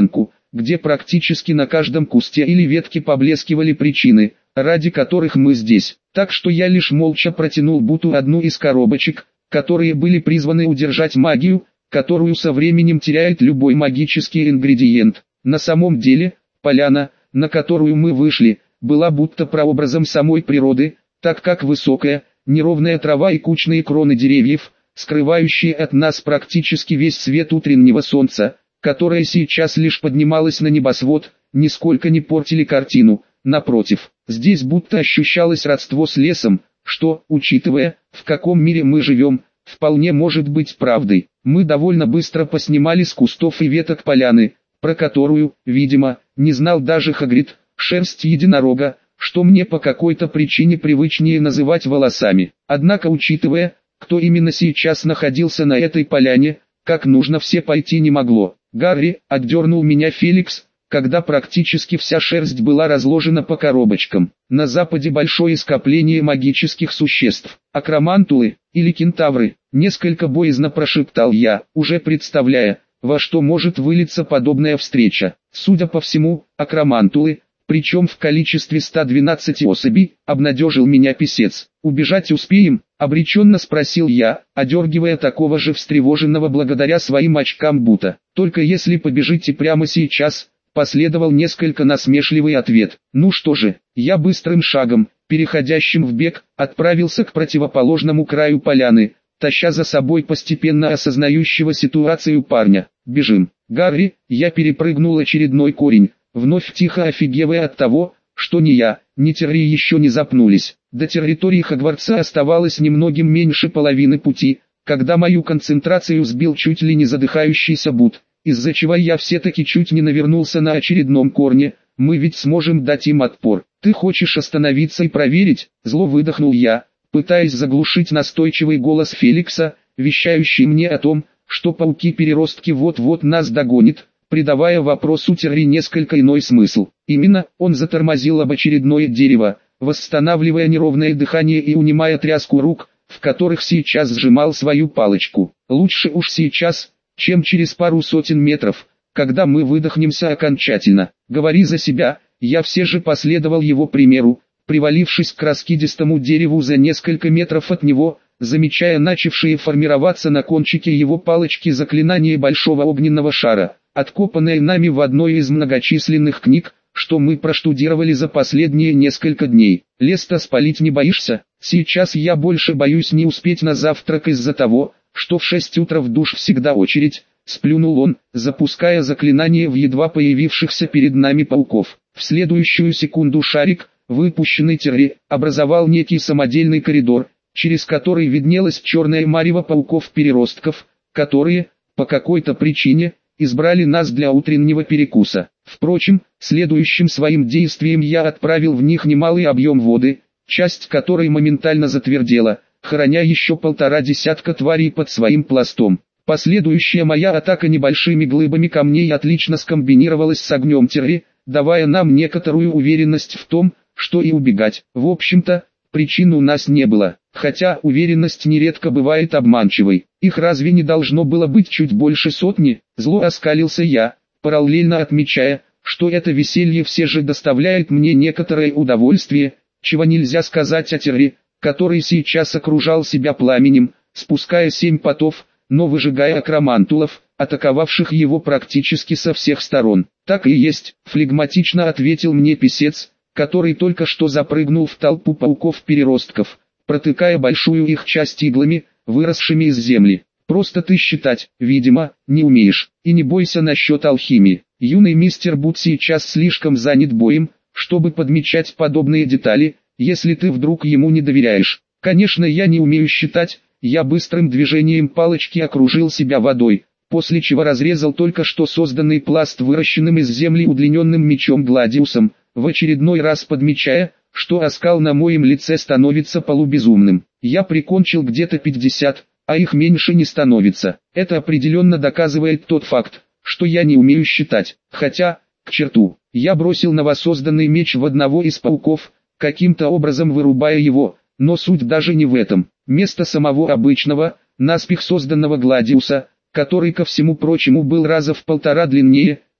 где практически на каждом кусте или ветке поблескивали причины, ради которых мы здесь. Так что я лишь молча протянул Буту одну из коробочек, которые были призваны удержать магию, которую со временем теряет любой магический ингредиент. На самом деле, поляна, на которую мы вышли, была будто прообразом самой природы, так как высокая, неровная трава и кучные кроны деревьев, скрывающие от нас практически весь свет утреннего солнца, которое сейчас лишь поднималось на небосвод, нисколько не портили картину. Напротив, здесь будто ощущалось родство с лесом, что, учитывая, в каком мире мы живем, вполне может быть правдой. Мы довольно быстро поснимали с кустов и веток поляны, про которую, видимо, не знал даже Хагрид, шерсть единорога, что мне по какой-то причине привычнее называть волосами. Однако, учитывая, кто именно сейчас находился на этой поляне, как нужно все пойти не могло. «Гарри», — отдернул меня Феликс, когда практически вся шерсть была разложена по коробочкам. На западе большое скопление магических существ. Акромантулы, или кентавры, несколько боязно прошептал я, уже представляя, во что может вылиться подобная встреча. Судя по всему, акромантулы, причем в количестве 112 особей, обнадежил меня писец. «Убежать успеем?» — обреченно спросил я, одергивая такого же встревоженного благодаря своим очкам Бута. «Только если побежите прямо сейчас», — последовал несколько насмешливый ответ. Ну что же, я быстрым шагом, переходящим в бег, отправился к противоположному краю поляны, таща за собой постепенно осознающего ситуацию парня. «Бежим, Гарри!» Я перепрыгнул очередной корень, вновь тихо офигевая от того, что ни я, ни Терри еще не запнулись. До территории Хогвартса оставалось немногим меньше половины пути, когда мою концентрацию сбил чуть ли не задыхающийся Бут, из-за чего я все-таки чуть не навернулся на очередном корне. «Мы ведь сможем дать им отпор. Ты хочешь остановиться и проверить?» Зло выдохнул я, пытаясь заглушить настойчивый голос Феликса, вещающий мне о том, что пауки-переростки вот-вот нас догонят, придавая вопросу Терри несколько иной смысл. Именно, он затормозил об очередное дерево, восстанавливая неровное дыхание и унимая тряску рук, в которых сейчас сжимал свою палочку. «Лучше уж сейчас, чем через пару сотен метров, когда мы выдохнемся окончательно. Говори за себя». Я все же последовал его примеру, привалившись к раскидистому дереву за несколько метров от него, замечая начавшие формироваться на кончике его палочки заклинания большого огненного шара, откопанное нами в одной из многочисленных книг, что мы проштудировали за последние несколько дней. «Лес-то спалить не боишься?» «Сейчас я больше боюсь не успеть на завтрак из-за того, что в 6 утра в душ всегда очередь», — сплюнул он, запуская заклинание в едва появившихся перед нами пауков. В следующую секунду шарик, выпущенный Терри, образовал некий самодельный коридор, через который виднелась черная марево пауков-переростков, которые, по какой-то причине, избрали нас для утреннего перекуса. Впрочем, следующим своим действием я отправил в них немалый объем воды, часть которой моментально затвердела, храня еще 1,5 десятка тварей под своим пластом. Последующая моя атака небольшими глыбами камней отлично скомбинировалась с огнем Терри, давая нам некоторую уверенность в том, что и убегать. В общем-то, причин у нас не было, хотя уверенность нередко бывает обманчивой. Их разве не должно было быть чуть больше сотни? Зло оскалился я, параллельно отмечая, что это веселье все же доставляет мне некоторое удовольствие, чего нельзя сказать о Терри, который сейчас окружал себя пламенем, спуская 7 потов, но выжигая акромантулов, атаковавших его практически со всех сторон. «Так и есть», — флегматично ответил мне писец, который только что запрыгнул в толпу пауков-переростков, протыкая большую их часть иглами, выросшими из земли. «Просто ты считать, видимо, не умеешь, и не бойся насчет алхимии. Юный мистер Бут сейчас слишком занят боем, чтобы подмечать подобные детали, если ты вдруг ему не доверяешь. Конечно, я не умею считать». Я быстрым движением палочки окружил себя водой, после чего разрезал только что созданный пласт выращенным из земли удлиненным мечом Гладиусом, в очередной раз подмечая, что оскал на моем лице становится полубезумным. Я прикончил где-то 50, а их меньше не становится. Это определенно доказывает тот факт, что я не умею считать. Хотя, к черту, я бросил новосозданный меч в одного из пауков, каким-то образом вырубая его, но суть даже не в этом. Вместо самого обычного, наспех созданного Гладиуса, который ко всему прочему был раза в 1,5 длиннее,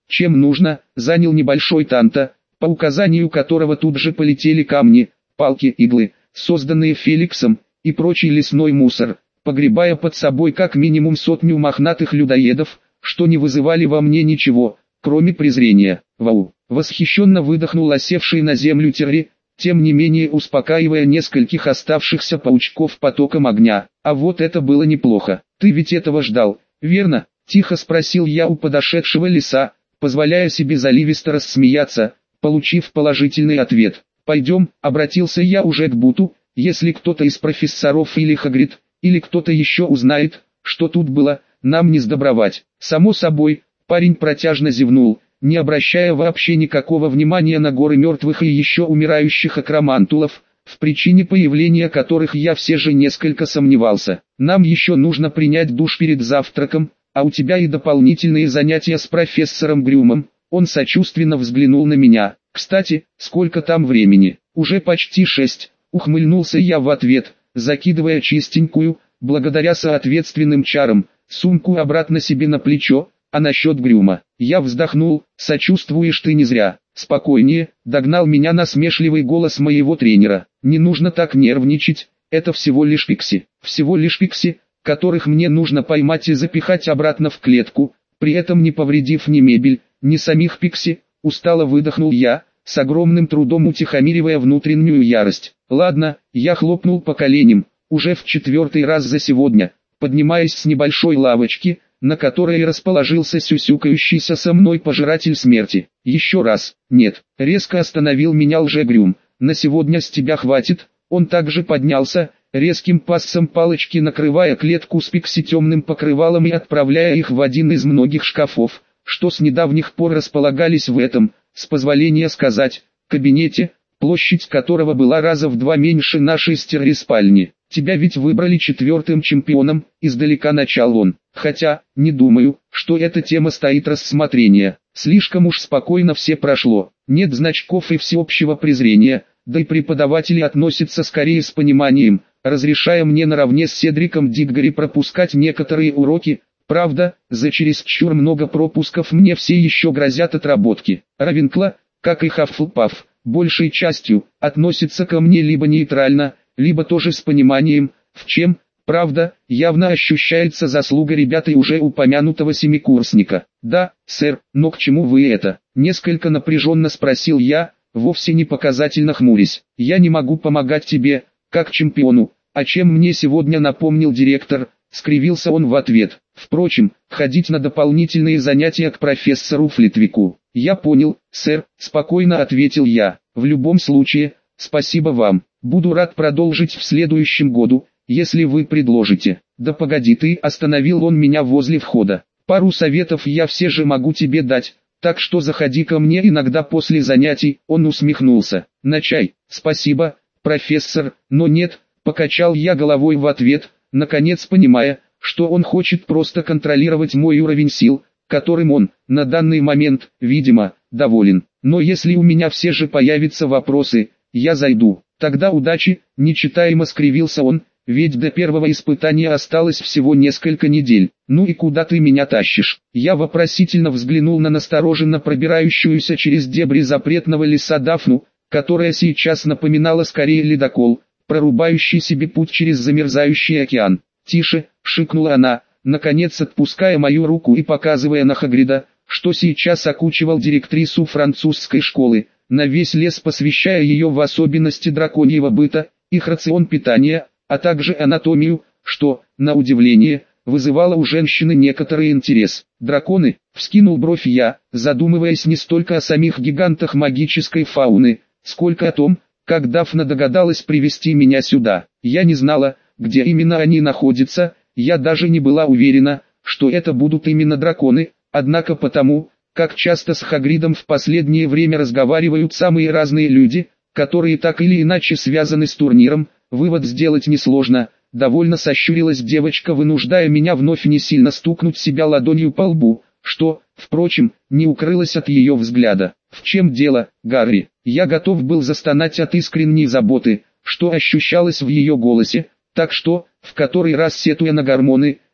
чем нужно, занял небольшой танто, по указанию которого тут же полетели камни, палки, иглы, созданные Феликсом, и прочий лесной мусор, погребая под собой как минимум 100 мохнатых людоедов, что не вызывали во мне ничего, кроме презрения. Вау! Восхищенно выдохнул осевший на землю Терри, тем не менее успокаивая нескольких оставшихся паучков потоком огня. А вот это было неплохо. Ты ведь этого ждал, верно? Тихо спросил я у подошедшего лиса, позволяя себе заливисто рассмеяться, получив положительный ответ. Пойдем, обратился я уже к Буту, если кто-то из профессоров или Хагрид, или кто-то еще узнает, что тут было, нам не сдобровать. Само собой, парень протяжно зевнул, не обращая вообще никакого внимания на горы мертвых и еще умирающих акромантулов, в причине появления которых я все же несколько сомневался. Нам еще нужно принять душ перед завтраком, а у тебя и дополнительные занятия с профессором Грюмом. Он сочувственно взглянул на меня. Кстати, сколько там времени? Уже почти 6, ухмыльнулся я в ответ, закидывая чистенькую, благодаря соответственным чарам, сумку обратно себе на плечо. А насчет Грюма, я вздохнул, сочувствуешь ты не зря. Спокойнее, догнал меня насмешливый голос моего тренера. Не нужно так нервничать, это всего лишь пикси. Всего лишь пикси, которых мне нужно поймать и запихать обратно в клетку, при этом не повредив ни мебель, ни самих пикси. Устало выдохнул я, с огромным трудом утихомиривая внутреннюю ярость. Ладно, я хлопнул по коленям, уже в 4-й раз за сегодня, поднимаясь с небольшой лавочки, на которой расположился сюсюкающийся со мной пожиратель смерти. Еще раз, нет, резко остановил меня лжегрюм, на сегодня с тебя хватит. Он также поднялся, резким пассом палочки накрывая клетку с пикси темным покрывалом и отправляя их в один из многих шкафов, что с недавних пор располагались в этом, с позволения сказать, кабинете, площадь которого была раза в 2 меньше нашей спальни. Тебя ведь выбрали 4-м чемпионом, издалека начал он. Хотя, не думаю, что эта тема стоит рассмотрения. Слишком уж спокойно все прошло. Нет значков и всеобщего презрения, да и преподаватели относятся скорее с пониманием, разрешая мне наравне с Седриком Диггори пропускать некоторые уроки. Правда, за чересчур много пропусков мне все еще грозят отработки. Равенкла, как и Хаффлпаф, большей частью, относится ко мне либо нейтрально, либо тоже с пониманием, в чем, правда, явно ощущается заслуга ребят и уже упомянутого семикурсника. Да, сэр, но к чему вы это? Несколько напряженно спросил я, вовсе не показательно хмурясь. Я не могу помогать тебе, как чемпиону, о чем мне сегодня напомнил директор, скривился он в ответ. Впрочем, ходить на дополнительные занятия к профессору Флитвику. Я понял, сэр, спокойно ответил я. В любом случае, спасибо вам. Буду рад продолжить в следующем году, если вы предложите. Да погоди ты, остановил он меня возле входа. Пару советов я все же могу тебе дать, так что заходи ко мне иногда после занятий. Он усмехнулся. На чай, спасибо, профессор, но нет, покачал я головой в ответ, наконец понимая, что он хочет просто контролировать мой уровень сил, которым он, на данный момент, видимо, доволен. Но если у меня все же появятся вопросы, я зайду. Тогда удачи, нечитаемо скривился он, ведь до первого испытания осталось всего несколько недель. Ну и куда ты меня тащишь? Я вопросительно взглянул на настороженно пробирающуюся через дебри запретного леса Дафну, которая сейчас напоминала скорее ледокол, прорубающий себе путь через замерзающий океан. «Тише!» — шикнула она, наконец отпуская мою руку и показывая на Хагрида, что сейчас окучивал директрису французской школы, на весь лес посвящая ее в особенности драконьего быта, их рацион питания, а также анатомию, что, на удивление, вызывало у женщины некоторый интерес. «Драконы?» — вскинул бровь я, задумываясь не столько о самих гигантах магической фауны, сколько о том, как Дафна догадалась привести меня сюда. Я не знала, где именно они находятся, я даже не была уверена, что это будут именно драконы, однако потому, как часто с Хагридом в последнее время разговаривают самые разные люди, которые так или иначе связаны с турниром, вывод сделать несложно. Довольно сощурилась девочка, вынуждая меня вновь не сильно стукнуть себя ладонью по лбу, что, впрочем, не укрылось от ее взгляда. «В чем дело, Гарри?» Я готов был застонать от искренней заботы, что ощущалось в ее голосе, так что, в который раз сетуя на гормоны,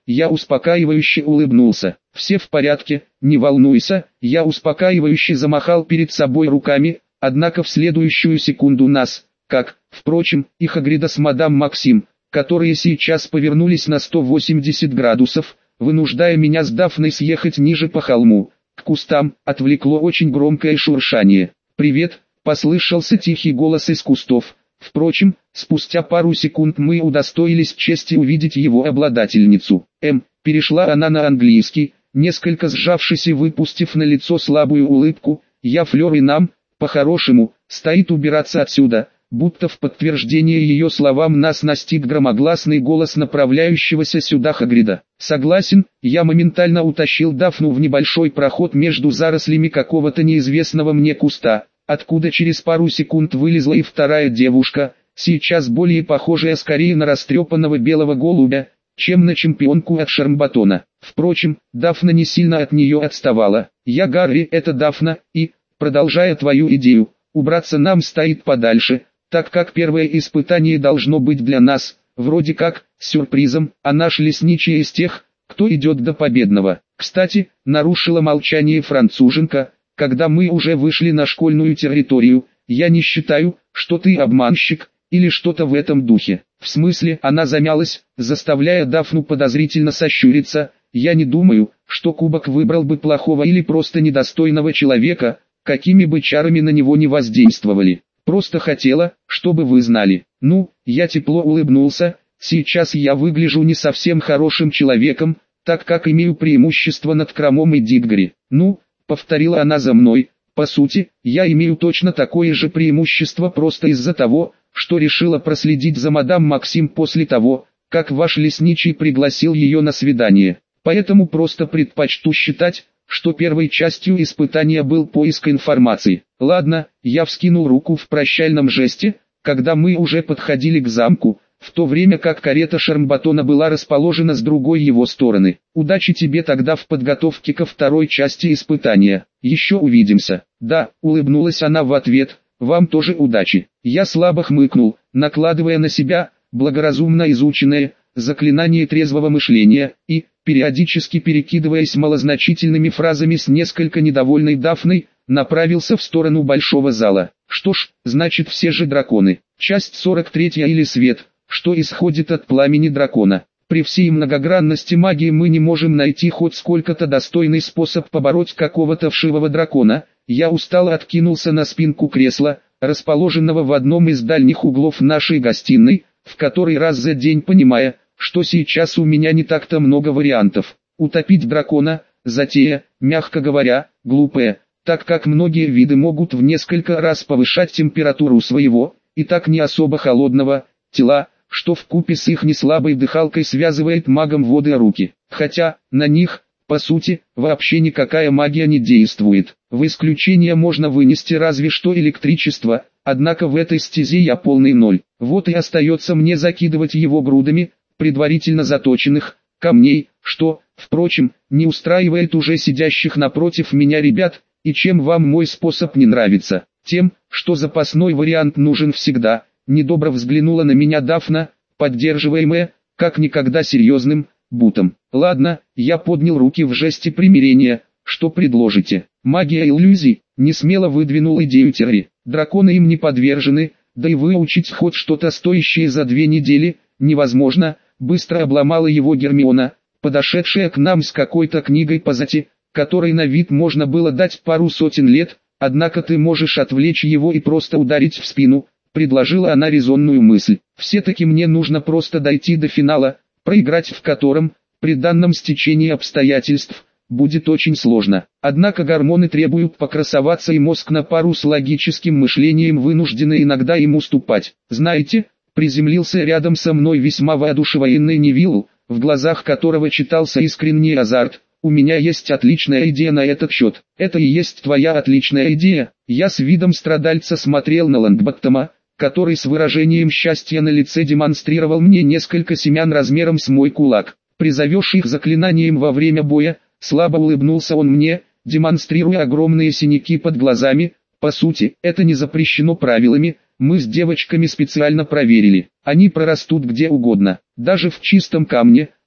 я успокаивающе улыбнулся. Все в порядке, не волнуйся, я успокаивающе замахал перед собой руками, однако в следующую секунду нас, как, впрочем, и Хагрида с мадам Максим, которые сейчас повернулись на 180 градусов, вынуждая меня с Дафной съехать ниже по холму, к кустам, отвлекло очень громкое шуршание. «Привет», — послышался тихий голос из кустов. Впрочем, спустя пару секунд мы удостоились чести увидеть его обладательницу. Перешла она на английский, несколько сжавшись и выпустив на лицо слабую улыбку. «Я Флёр, и нам, по-хорошему, стоит убираться отсюда», будто в подтверждение ее словам нас настиг громогласный голос направляющегося сюда Хагрида. «Согласен», я моментально утащил Дафну в небольшой проход между зарослями какого-то неизвестного мне куста, откуда через пару секунд вылезла и вторая девушка, сейчас более похожая скорее на растрепанного белого голубя, чем на чемпионку от Шармбатона. Впрочем, Дафна не сильно от нее отставала. «Я Гарри, это Дафна, и, продолжая твою идею, убраться нам стоит подальше, так как первое испытание должно быть для нас, вроде как, сюрпризом, а наш лесничий из тех, кто идет до победного». Кстати, нарушила молчание француженка, когда мы уже вышли на школьную территорию. «Я не считаю, что ты обманщик, или что-то в этом духе». «В смысле?» Она замялась, заставляя Дафну подозрительно сощуриться. «Я не думаю, что кубок выбрал бы плохого или просто недостойного человека, какими бы чарами на него не воздействовали. Просто хотела, чтобы вы знали». «Ну», я тепло улыбнулся, «сейчас я выгляжу не совсем хорошим человеком, так как имею преимущество над Кромом и Дитгари». «Ну», повторила она за мной, «по сути, я имею точно такое же преимущество просто из-за того, что решила проследить за мадам Максим после того, как ваш лесничий пригласил ее на свидание. Поэтому просто предпочту считать, что первой частью испытания был поиск информации». «Ладно», я вскинул руку в прощальном жесте, когда мы уже подходили к замку, в то время как карета Шармбатона была расположена с другой его стороны. «Удачи тебе тогда в подготовке ко второй части испытания. Еще увидимся». «Да», улыбнулась она в ответ, «вам тоже удачи». Я слабо хмыкнул, накладывая на себя благоразумно изученное заклинание трезвого мышления и, периодически перекидываясь малозначительными фразами с несколько недовольной Дафной, направился в сторону большого зала. Что ж, значит все же драконы. Часть 43 или свет, что исходит от пламени дракона. При всей многогранности магии мы не можем найти хоть сколько-то достойный способ побороть какого-то вшивого дракона. Я устало откинулся на спинку кресла, расположенного в одном из дальних углов нашей гостиной, в который раз за день понимая, что сейчас у меня не так-то много вариантов. Утопить дракона, затея, мягко говоря, глупая, так как многие виды могут в несколько раз повышать температуру своего, и так не особо холодного, тела, что вкупе с их неслабой дыхалкой связывает магам воды руки. Хотя, на них, по сути, вообще никакая магия не действует. В исключение можно вынести разве что электричество, однако в этой стезе я полный ноль. Вот и остается мне закидывать его грудами, предварительно заточенных, камней, что, впрочем, не устраивает уже сидящих напротив меня ребят. «И чем вам мой способ не нравится?» «Тем, что запасной вариант нужен всегда», недобро взглянула на меня Дафна, поддерживаемая, как никогда серьезным, бутом. «Ладно», я поднял руки в жесте примирения, «что предложите?» «Магия иллюзий», несмело выдвинул идею Терри. «Драконы им не подвержены, да и выучить хоть что-то стоящее за 2 недели, невозможно», быстро обломала его Гермиона, подошедшая к нам с какой-то книгой по зати, которой на вид можно было дать пару сотен лет, однако ты можешь отвлечь его и просто ударить в спину, предложила она резонную мысль. Все-таки мне нужно просто дойти до финала, проиграть в котором, при данном стечении обстоятельств, будет очень сложно. Однако гормоны требуют покрасоваться, и мозг на пару с логическим мышлением вынуждены иногда им уступать. «Знаете», приземлился рядом со мной весьма воодушевленный Невилл, в глазах которого читался искренний азарт, «у меня есть отличная идея на этот счет». «Это и есть твоя отличная идея?» Я с видом страдальца смотрел на Лонгботтома, который с выражением счастья на лице демонстрировал мне несколько семян размером с мой кулак. «Призовешь их заклинанием во время боя?» Слабо улыбнулся он мне, демонстрируя огромные синяки под глазами. «По сути, это не запрещено правилами, мы с девочками специально проверили. Они прорастут где угодно, даже в чистом камне»,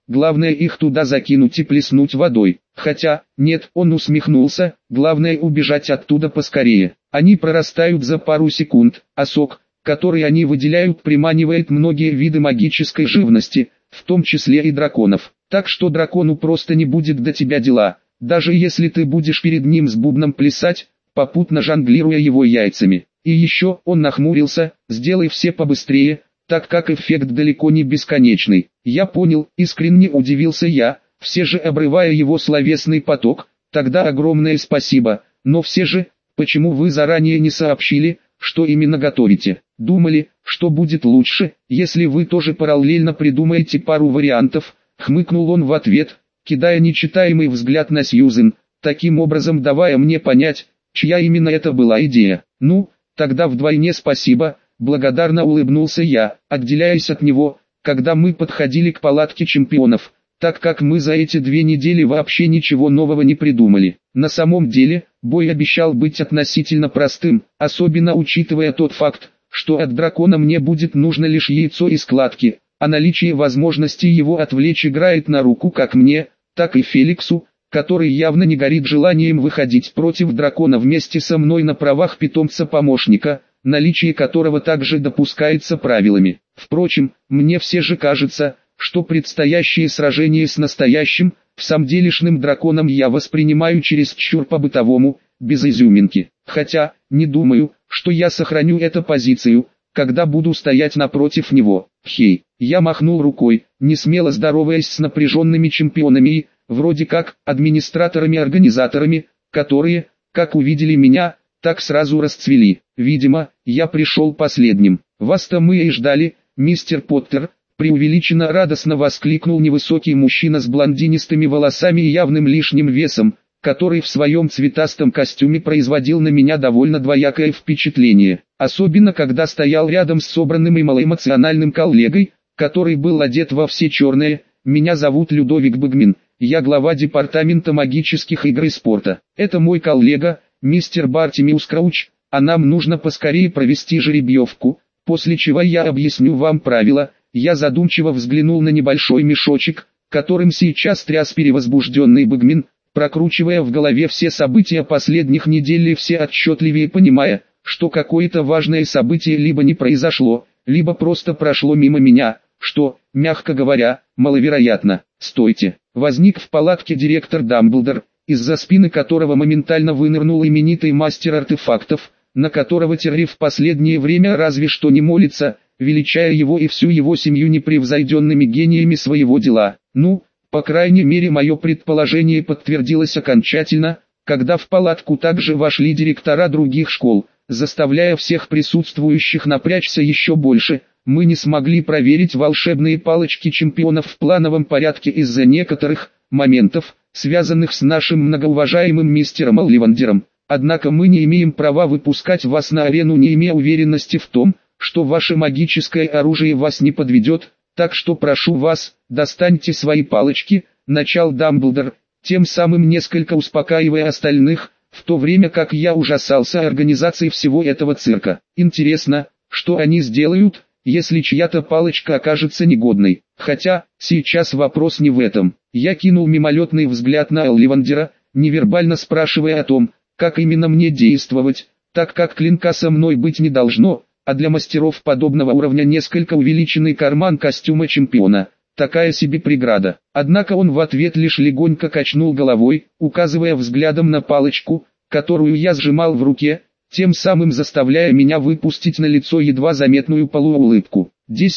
главное их туда закинуть и плеснуть водой. Хотя, нет, он усмехнулся, главное убежать оттуда поскорее. Они прорастают за пару секунд, а сок, который они выделяют, приманивает многие виды магической живности, в том числе и драконов. Так что дракону просто не будет до тебя дела, даже если ты будешь перед ним с бубном плясать, попутно жонглируя его яйцами. И еще он нахмурился: сделай все побыстрее, так как эффект далеко не бесконечный. Я понял, искренне удивился я, все же обрывая его словесный поток. Тогда огромное спасибо, но все же, почему вы заранее не сообщили, что именно готовите? Думали, что будет лучше, если вы тоже параллельно придумаете пару вариантов, хмыкнул он в ответ, кидая нечитаемый взгляд на Сьюзен, таким образом давая мне понять, чья именно это была идея. Ну, тогда вдвойне спасибо, благодарно улыбнулся я, отделяясь от него, когда мы подходили к палатке чемпионов, так как мы за эти 2 недели вообще ничего нового не придумали. На самом деле, бой обещал быть относительно простым, особенно учитывая тот факт, что от дракона мне будет нужно лишь яйцо и складки, а наличие возможности его отвлечь играет на руку как мне, так и Феликсу, который явно не горит желанием выходить против дракона вместе со мной на правах питомца-помощника, наличие которого также допускается правилами. Впрочем, мне все же кажется, что предстоящее сражение с настоящим, всамделишным драконом я воспринимаю чересчур по-бытовому, без изюминки. Хотя, не думаю, что я сохраню эту позицию, когда буду стоять напротив него. Хей, я махнул рукой, не смело здороваясь с напряженными чемпионами и, вроде как, администраторами-организаторами, которые, как увидели меня, так сразу расцвели. Видимо, я пришел последним. Вас-то мы и ждали, мистер Поттер, преувеличенно радостно воскликнул невысокий мужчина с блондинистыми волосами и явным лишним весом, который в своем цветастом костюме производил на меня довольно двоякое впечатление. Особенно когда стоял рядом с собранным и малоэмоциональным коллегой, который был одет во все черное. Меня зовут Людовик Багмин, я глава департамента магических игр и спорта. Это мой коллега, мистер Бартимиус Крауч, а нам нужно поскорее провести жеребьевку, после чего я объясню вам правила. Я задумчиво взглянул на небольшой мешочек, которым сейчас тряс перевозбужденный Багмин, прокручивая в голове все события последних недель и все отчетливее понимая, что какое-то важное событие либо не произошло, либо просто прошло мимо меня, что, мягко говоря, маловероятно. «Стойте!» Возник в палатке директор Дамблдор, из-за спины которого моментально вынырнул именитый мастер артефактов, на которого Терри в последнее время разве что не молится, величая его и всю его семью непревзойденными гениями своего дела. Ну, по крайней мере, мое предположение подтвердилось окончательно, когда в палатку также вошли директора других школ, заставляя всех присутствующих напрячься еще больше. Мы не смогли проверить волшебные палочки чемпионов в плановом порядке из-за некоторых моментов, связанных с нашим многоуважаемым мистером Олливандером. Однако мы не имеем права выпускать вас на арену, не имея уверенности в том, что ваше магическое оружие вас не подведет, так что прошу вас, достаньте свои палочки, начал Дамблдор, тем самым несколько успокаивая остальных, в то время как я ужасался организации всего этого цирка. Интересно, что они сделают, если чья-то палочка окажется негодной. Хотя, сейчас вопрос не в этом. Я кинул мимолетный взгляд на Олливандера, невербально спрашивая о том, как именно мне действовать, так как клинка со мной быть не должно, а для мастеров подобного уровня несколько увеличенный карман костюма чемпиона – такая себе преграда. Однако он в ответ лишь легонько качнул головой, указывая взглядом на палочку, которую я сжимал в руке, тем самым заставляя меня выпустить на лицо едва заметную полуулыбку.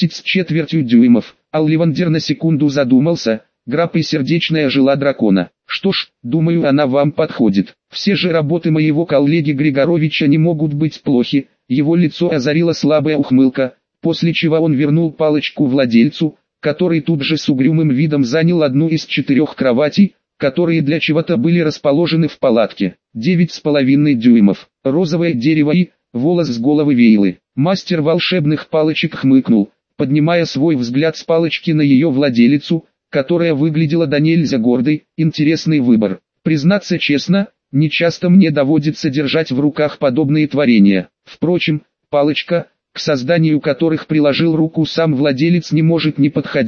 10,25 дюймов. Олливандер на секунду задумался, граб и сердечная жила дракона. Что ж, думаю, она вам подходит. Все же работы моего коллеги Григоровича не могут быть плохи. Его лицо озарила слабая ухмылка, после чего он вернул палочку владельцу, который тут же с угрюмым видом занял одну из 4 кроватей, которые для чего-то были расположены в палатке. 9,5 дюймов, розовое дерево и волос с головы Вейлы. Мастер волшебных палочек хмыкнул, поднимая свой взгляд с палочки на ее владелицу, которая выглядела до нельзя гордой. Интересный выбор. Признаться честно, не часто мне доводится держать в руках подобные творения. Впрочем, палочка, к созданию которых приложил руку сам владелец, не может не подходить,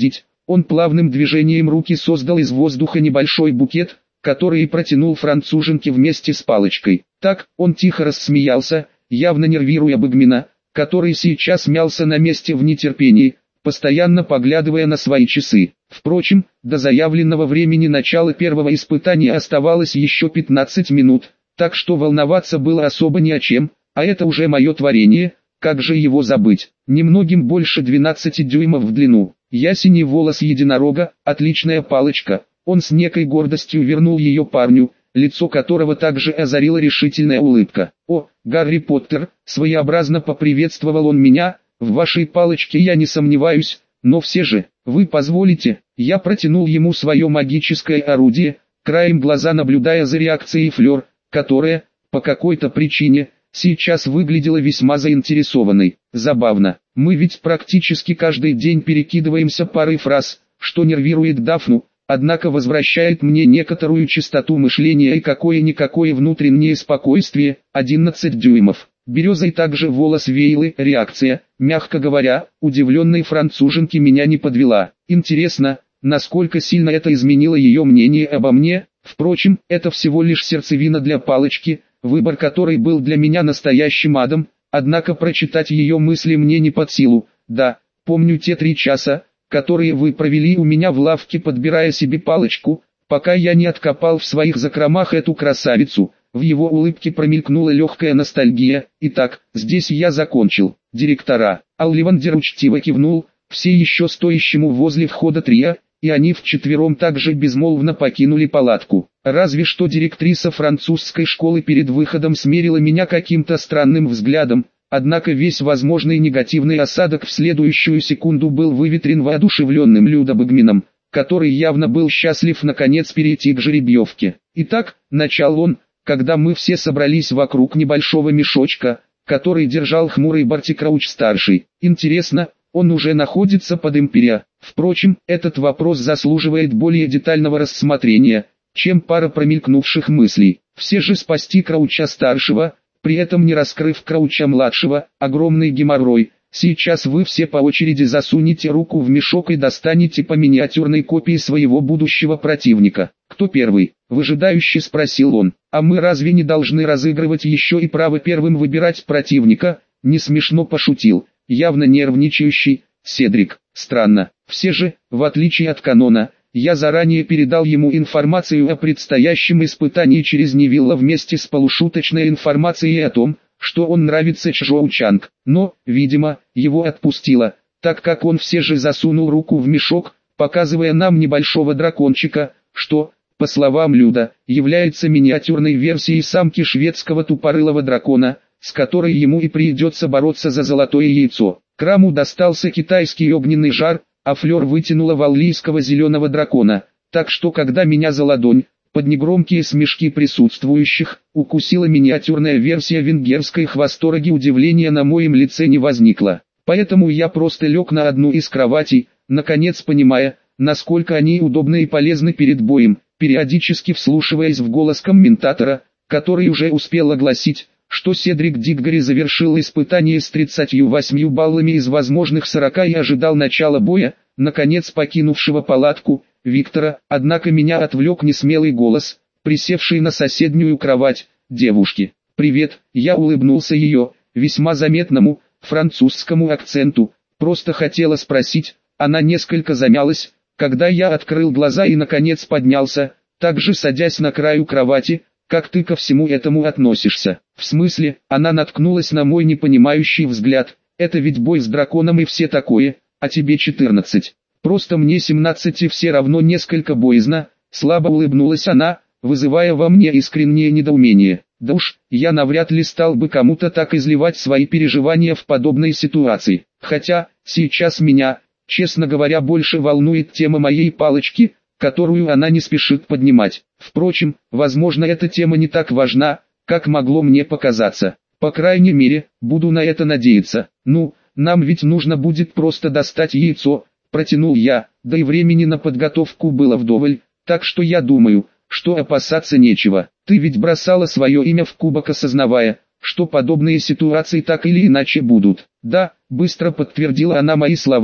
Он плавным движением руки создал из воздуха небольшой букет, который и протянул француженке вместе с палочкой. Так, он тихо рассмеялся, явно нервируя Бэгмина, который сейчас мялся на месте в нетерпении, постоянно поглядывая на свои часы. Впрочем, до заявленного времени начала первого испытания оставалось еще 15 минут, так что волноваться было особо не о чем, а это уже мое творение, как же его забыть. Немногим больше 12 дюймов в длину, ясений волос единорога, отличная палочка. Он с некой гордостью вернул ее парню, лицо которого также озарила решительная улыбка. «О, Гарри Поттер!» — своеобразно поприветствовал он меня, «в вашей палочке я не сомневаюсь, но все же, вы позволите?» Я протянул ему свое магическое орудие, краем глаза наблюдая за реакцией Флёр, которая, по какой-то причине, сейчас выглядела весьма заинтересованной. Забавно, мы ведь практически каждый день перекидываемся парой фраз, что нервирует Дафну, однако возвращает мне некоторую чистоту мышления и какое-никакое внутреннее спокойствие. 11 дюймов. Березой также волос веялы, реакция, мягко говоря, удивленной француженки меня не подвела. Интересно, насколько сильно это изменило ее мнение обо мне. Впрочем, это всего лишь сердцевина для палочки, выбор которой был для меня настоящим адом, однако прочитать ее мысли мне не под силу. Да, помню те 3 часа, которые вы провели у меня в лавке, подбирая себе палочку, пока я не откопал в своих закромах эту красавицу. В его улыбке промелькнула легкая ностальгия. Итак, здесь я закончил. Директора. Олливандер учтиво кивнул, все еще стоящему возле входа трио, и они вчетвером также безмолвно покинули палатку. Разве что директриса французской школы перед выходом смерила меня каким-то странным взглядом, однако весь возможный негативный осадок в следующую секунду был выветрен воодушевленным Людо Бэгмином, который явно был счастлив наконец перейти к жеребьевке. Итак, начал он, когда мы все собрались вокруг небольшого мешочка, который держал хмурый Барти Крауч-старший. Интересно, он уже находится под Империя? Впрочем, этот вопрос заслуживает более детального рассмотрения, чем пара промелькнувших мыслей. Все же спасти Крауча-старшего, при этом не раскрыв Крауча-младшего, огромный геморрой. Сейчас вы все по очереди засунете руку в мешок и достанете по миниатюрной копии своего будущего противника. Кто первый? Выжидающе спросил он. А мы разве не должны разыгрывать еще и право первым выбирать противника? Не смешно пошутил, явно нервничающий, Седрик. Странно, все же, в отличие от канона, я заранее передал ему информацию о предстоящем испытании через Невилла вместе с полушуточной информацией о том, что он нравится Чжоу Чанг, но, видимо, его отпустило, так как он все же засунул руку в мешок, показывая нам небольшого дракончика, что, по словам Люда, является миниатюрной версией самки шведского тупорылого дракона, с которой ему и придется бороться за золотое яйцо. Краму достался китайский огненный жар, а Флёр вытянула валлийского зеленого дракона, так что когда меня за ладонь, под негромкие смешки присутствующих, укусила миниатюрная версия венгерской хвостороги, удивления на моем лице не возникло. Поэтому я просто лег на одну из кроватей, наконец понимая, насколько они удобны и полезны перед боем, периодически вслушиваясь в голос комментатора, который уже успел огласить, что Седрик Диггори завершил испытание с 38 баллами из возможных 40 и ожидал начала боя, наконец покинувшего палатку, Виктора, однако меня отвлек несмелый голос, присевший на соседнюю кровать, девушки. «Привет», я улыбнулся ее, весьма заметному, французскому акценту, просто хотела спросить, она несколько замялась, когда я открыл глаза и наконец поднялся, также садясь на краю кровати. «Как ты ко всему этому относишься?» «В смысле?» Она наткнулась на мой непонимающий взгляд. «Это ведь бой с драконом и все такое, а тебе 14. Просто мне 17 и все равно несколько боязно», слабо улыбнулась она, вызывая во мне искреннее недоумение. «Да уж, я навряд ли стал бы кому-то так изливать свои переживания в подобной ситуации. Хотя, сейчас меня, честно говоря, больше волнует тема моей палочки, которую она не спешит поднимать. Впрочем, возможно, эта тема не так важна, как могло мне показаться. По крайней мере, буду на это надеяться. Ну, нам ведь нужно будет просто достать яйцо», протянул я, да и времени на подготовку было вдоволь, так что я думаю, что опасаться нечего. Ты ведь бросала свое имя в кубок, осознавая, что подобные ситуации так или иначе будут. «Да», быстро подтвердила она мои слова,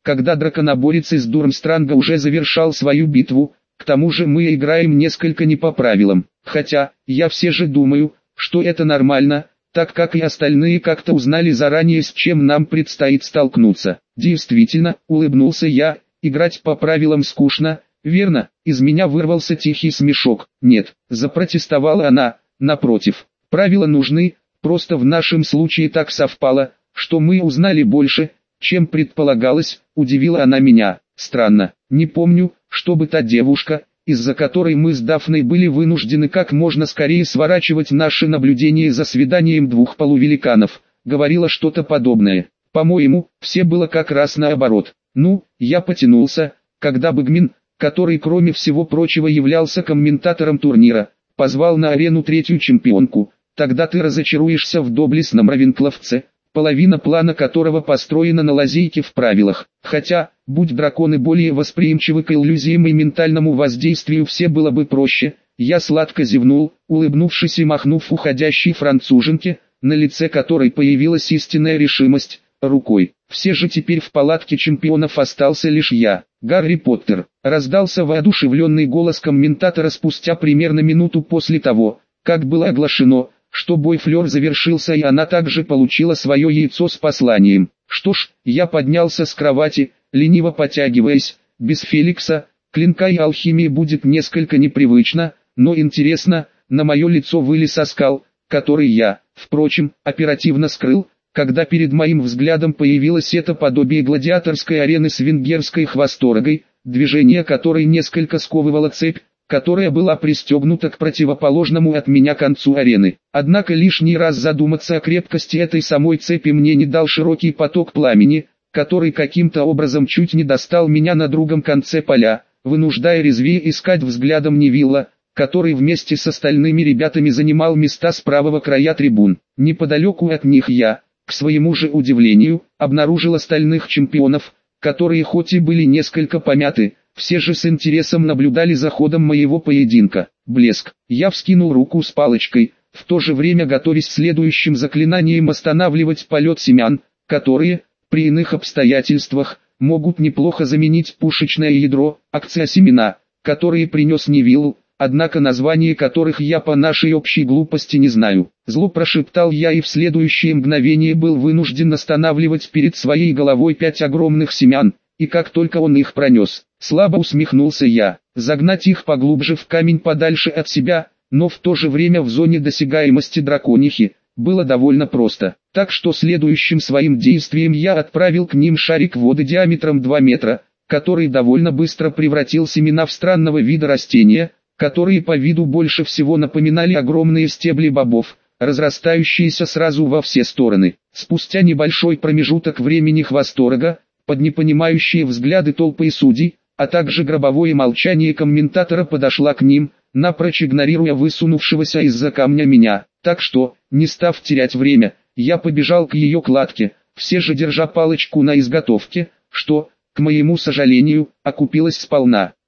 когда драконоборец из Дурмстранга уже завершал свою битву. К тому же мы играем несколько не по правилам. Хотя, я все же думаю, что это нормально, так как и остальные как-то узнали заранее, с чем нам предстоит столкнуться. Действительно, улыбнулся я, играть по правилам скучно, верно? Из меня вырвался тихий смешок. Нет, запротестовала она, напротив. Правила нужны, просто в нашем случае так совпало, что мы узнали больше, чем предполагалось, удивила она меня. Странно, не помню, чтобы та девушка, из-за которой мы с Дафной были вынуждены как можно скорее сворачивать наши наблюдения за свиданием двух полувеликанов, говорила что-то подобное. По-моему, все было как раз наоборот. Ну, я потянулся, когда Бэгмин, который кроме всего прочего являлся комментатором турнира, позвал на арену третью чемпионку. Тогда ты разочаруешься в доблестном Равенкловце, половина плана которого построена на лазейке в правилах. Хотя, будь драконы более восприимчивы к иллюзиям и ментальному воздействию, все было бы проще. Я сладко зевнул, улыбнувшись и махнув уходящей француженке, на лице которой появилась истинная решимость, рукой. Все же теперь в палатке чемпионов остался лишь я. Гарри Поттер. Раздался воодушевленный голос комментатора спустя примерно минуту после того, как было оглашено, что бой Флёр завершился, и она также получила свое яйцо с посланием. Что ж, я поднялся с кровати, лениво потягиваясь. Без Феликса, клинка и алхимии будет несколько непривычно, но интересно. На мое лицо вылез оскал, который я, впрочем, оперативно скрыл, когда перед моим взглядом появилось это подобие гладиаторской арены с венгерской хвосторогой, движение которой несколько сковывало цепь, которая была пристегнута к противоположному от меня концу арены. Однако лишний раз задуматься о крепкости этой самой цепи мне не дал широкий поток пламени, который каким-то образом чуть не достал меня на другом конце поля, вынуждая резвее искать взглядом Невилла, который вместе с остальными ребятами занимал места с правого края трибун. Неподалеку от них я, к своему же удивлению, обнаружил остальных чемпионов, которые хоть и были несколько помяты, все же с интересом наблюдали за ходом моего поединка. Блеск. Я вскинул руку с палочкой, в то же время готовясь следующим заклинанием останавливать полет семян, которые, при иных обстоятельствах, могут неплохо заменить пушечное ядро, акция семена, которые принес Невилл, однако название которых я по нашей общей глупости не знаю. Зло прошептал я, и в следующее мгновение был вынужден останавливать перед своей головой 5 огромных семян, и как только он их пронес, слабо усмехнулся я. Загнать их поглубже в камень подальше от себя, но в то же время в зоне досягаемости драконихи, было довольно просто. Так что следующим своим действием я отправил к ним шарик воды диаметром 2 метра, который довольно быстро превратил семена в странного вида растения, которые по виду больше всего напоминали огромные стебли бобов, разрастающиеся сразу во все стороны. Спустя небольшой промежуток времени хвосторога, под непонимающие взгляды толпы и судей, а также гробовое молчание комментатора, подошла к ним, напрочь игнорируя высунувшегося из-за камня меня. Так что, не став терять время, я побежал к ее кладке, все же держа палочку на изготовке, что, к моему сожалению, окупилось сполна.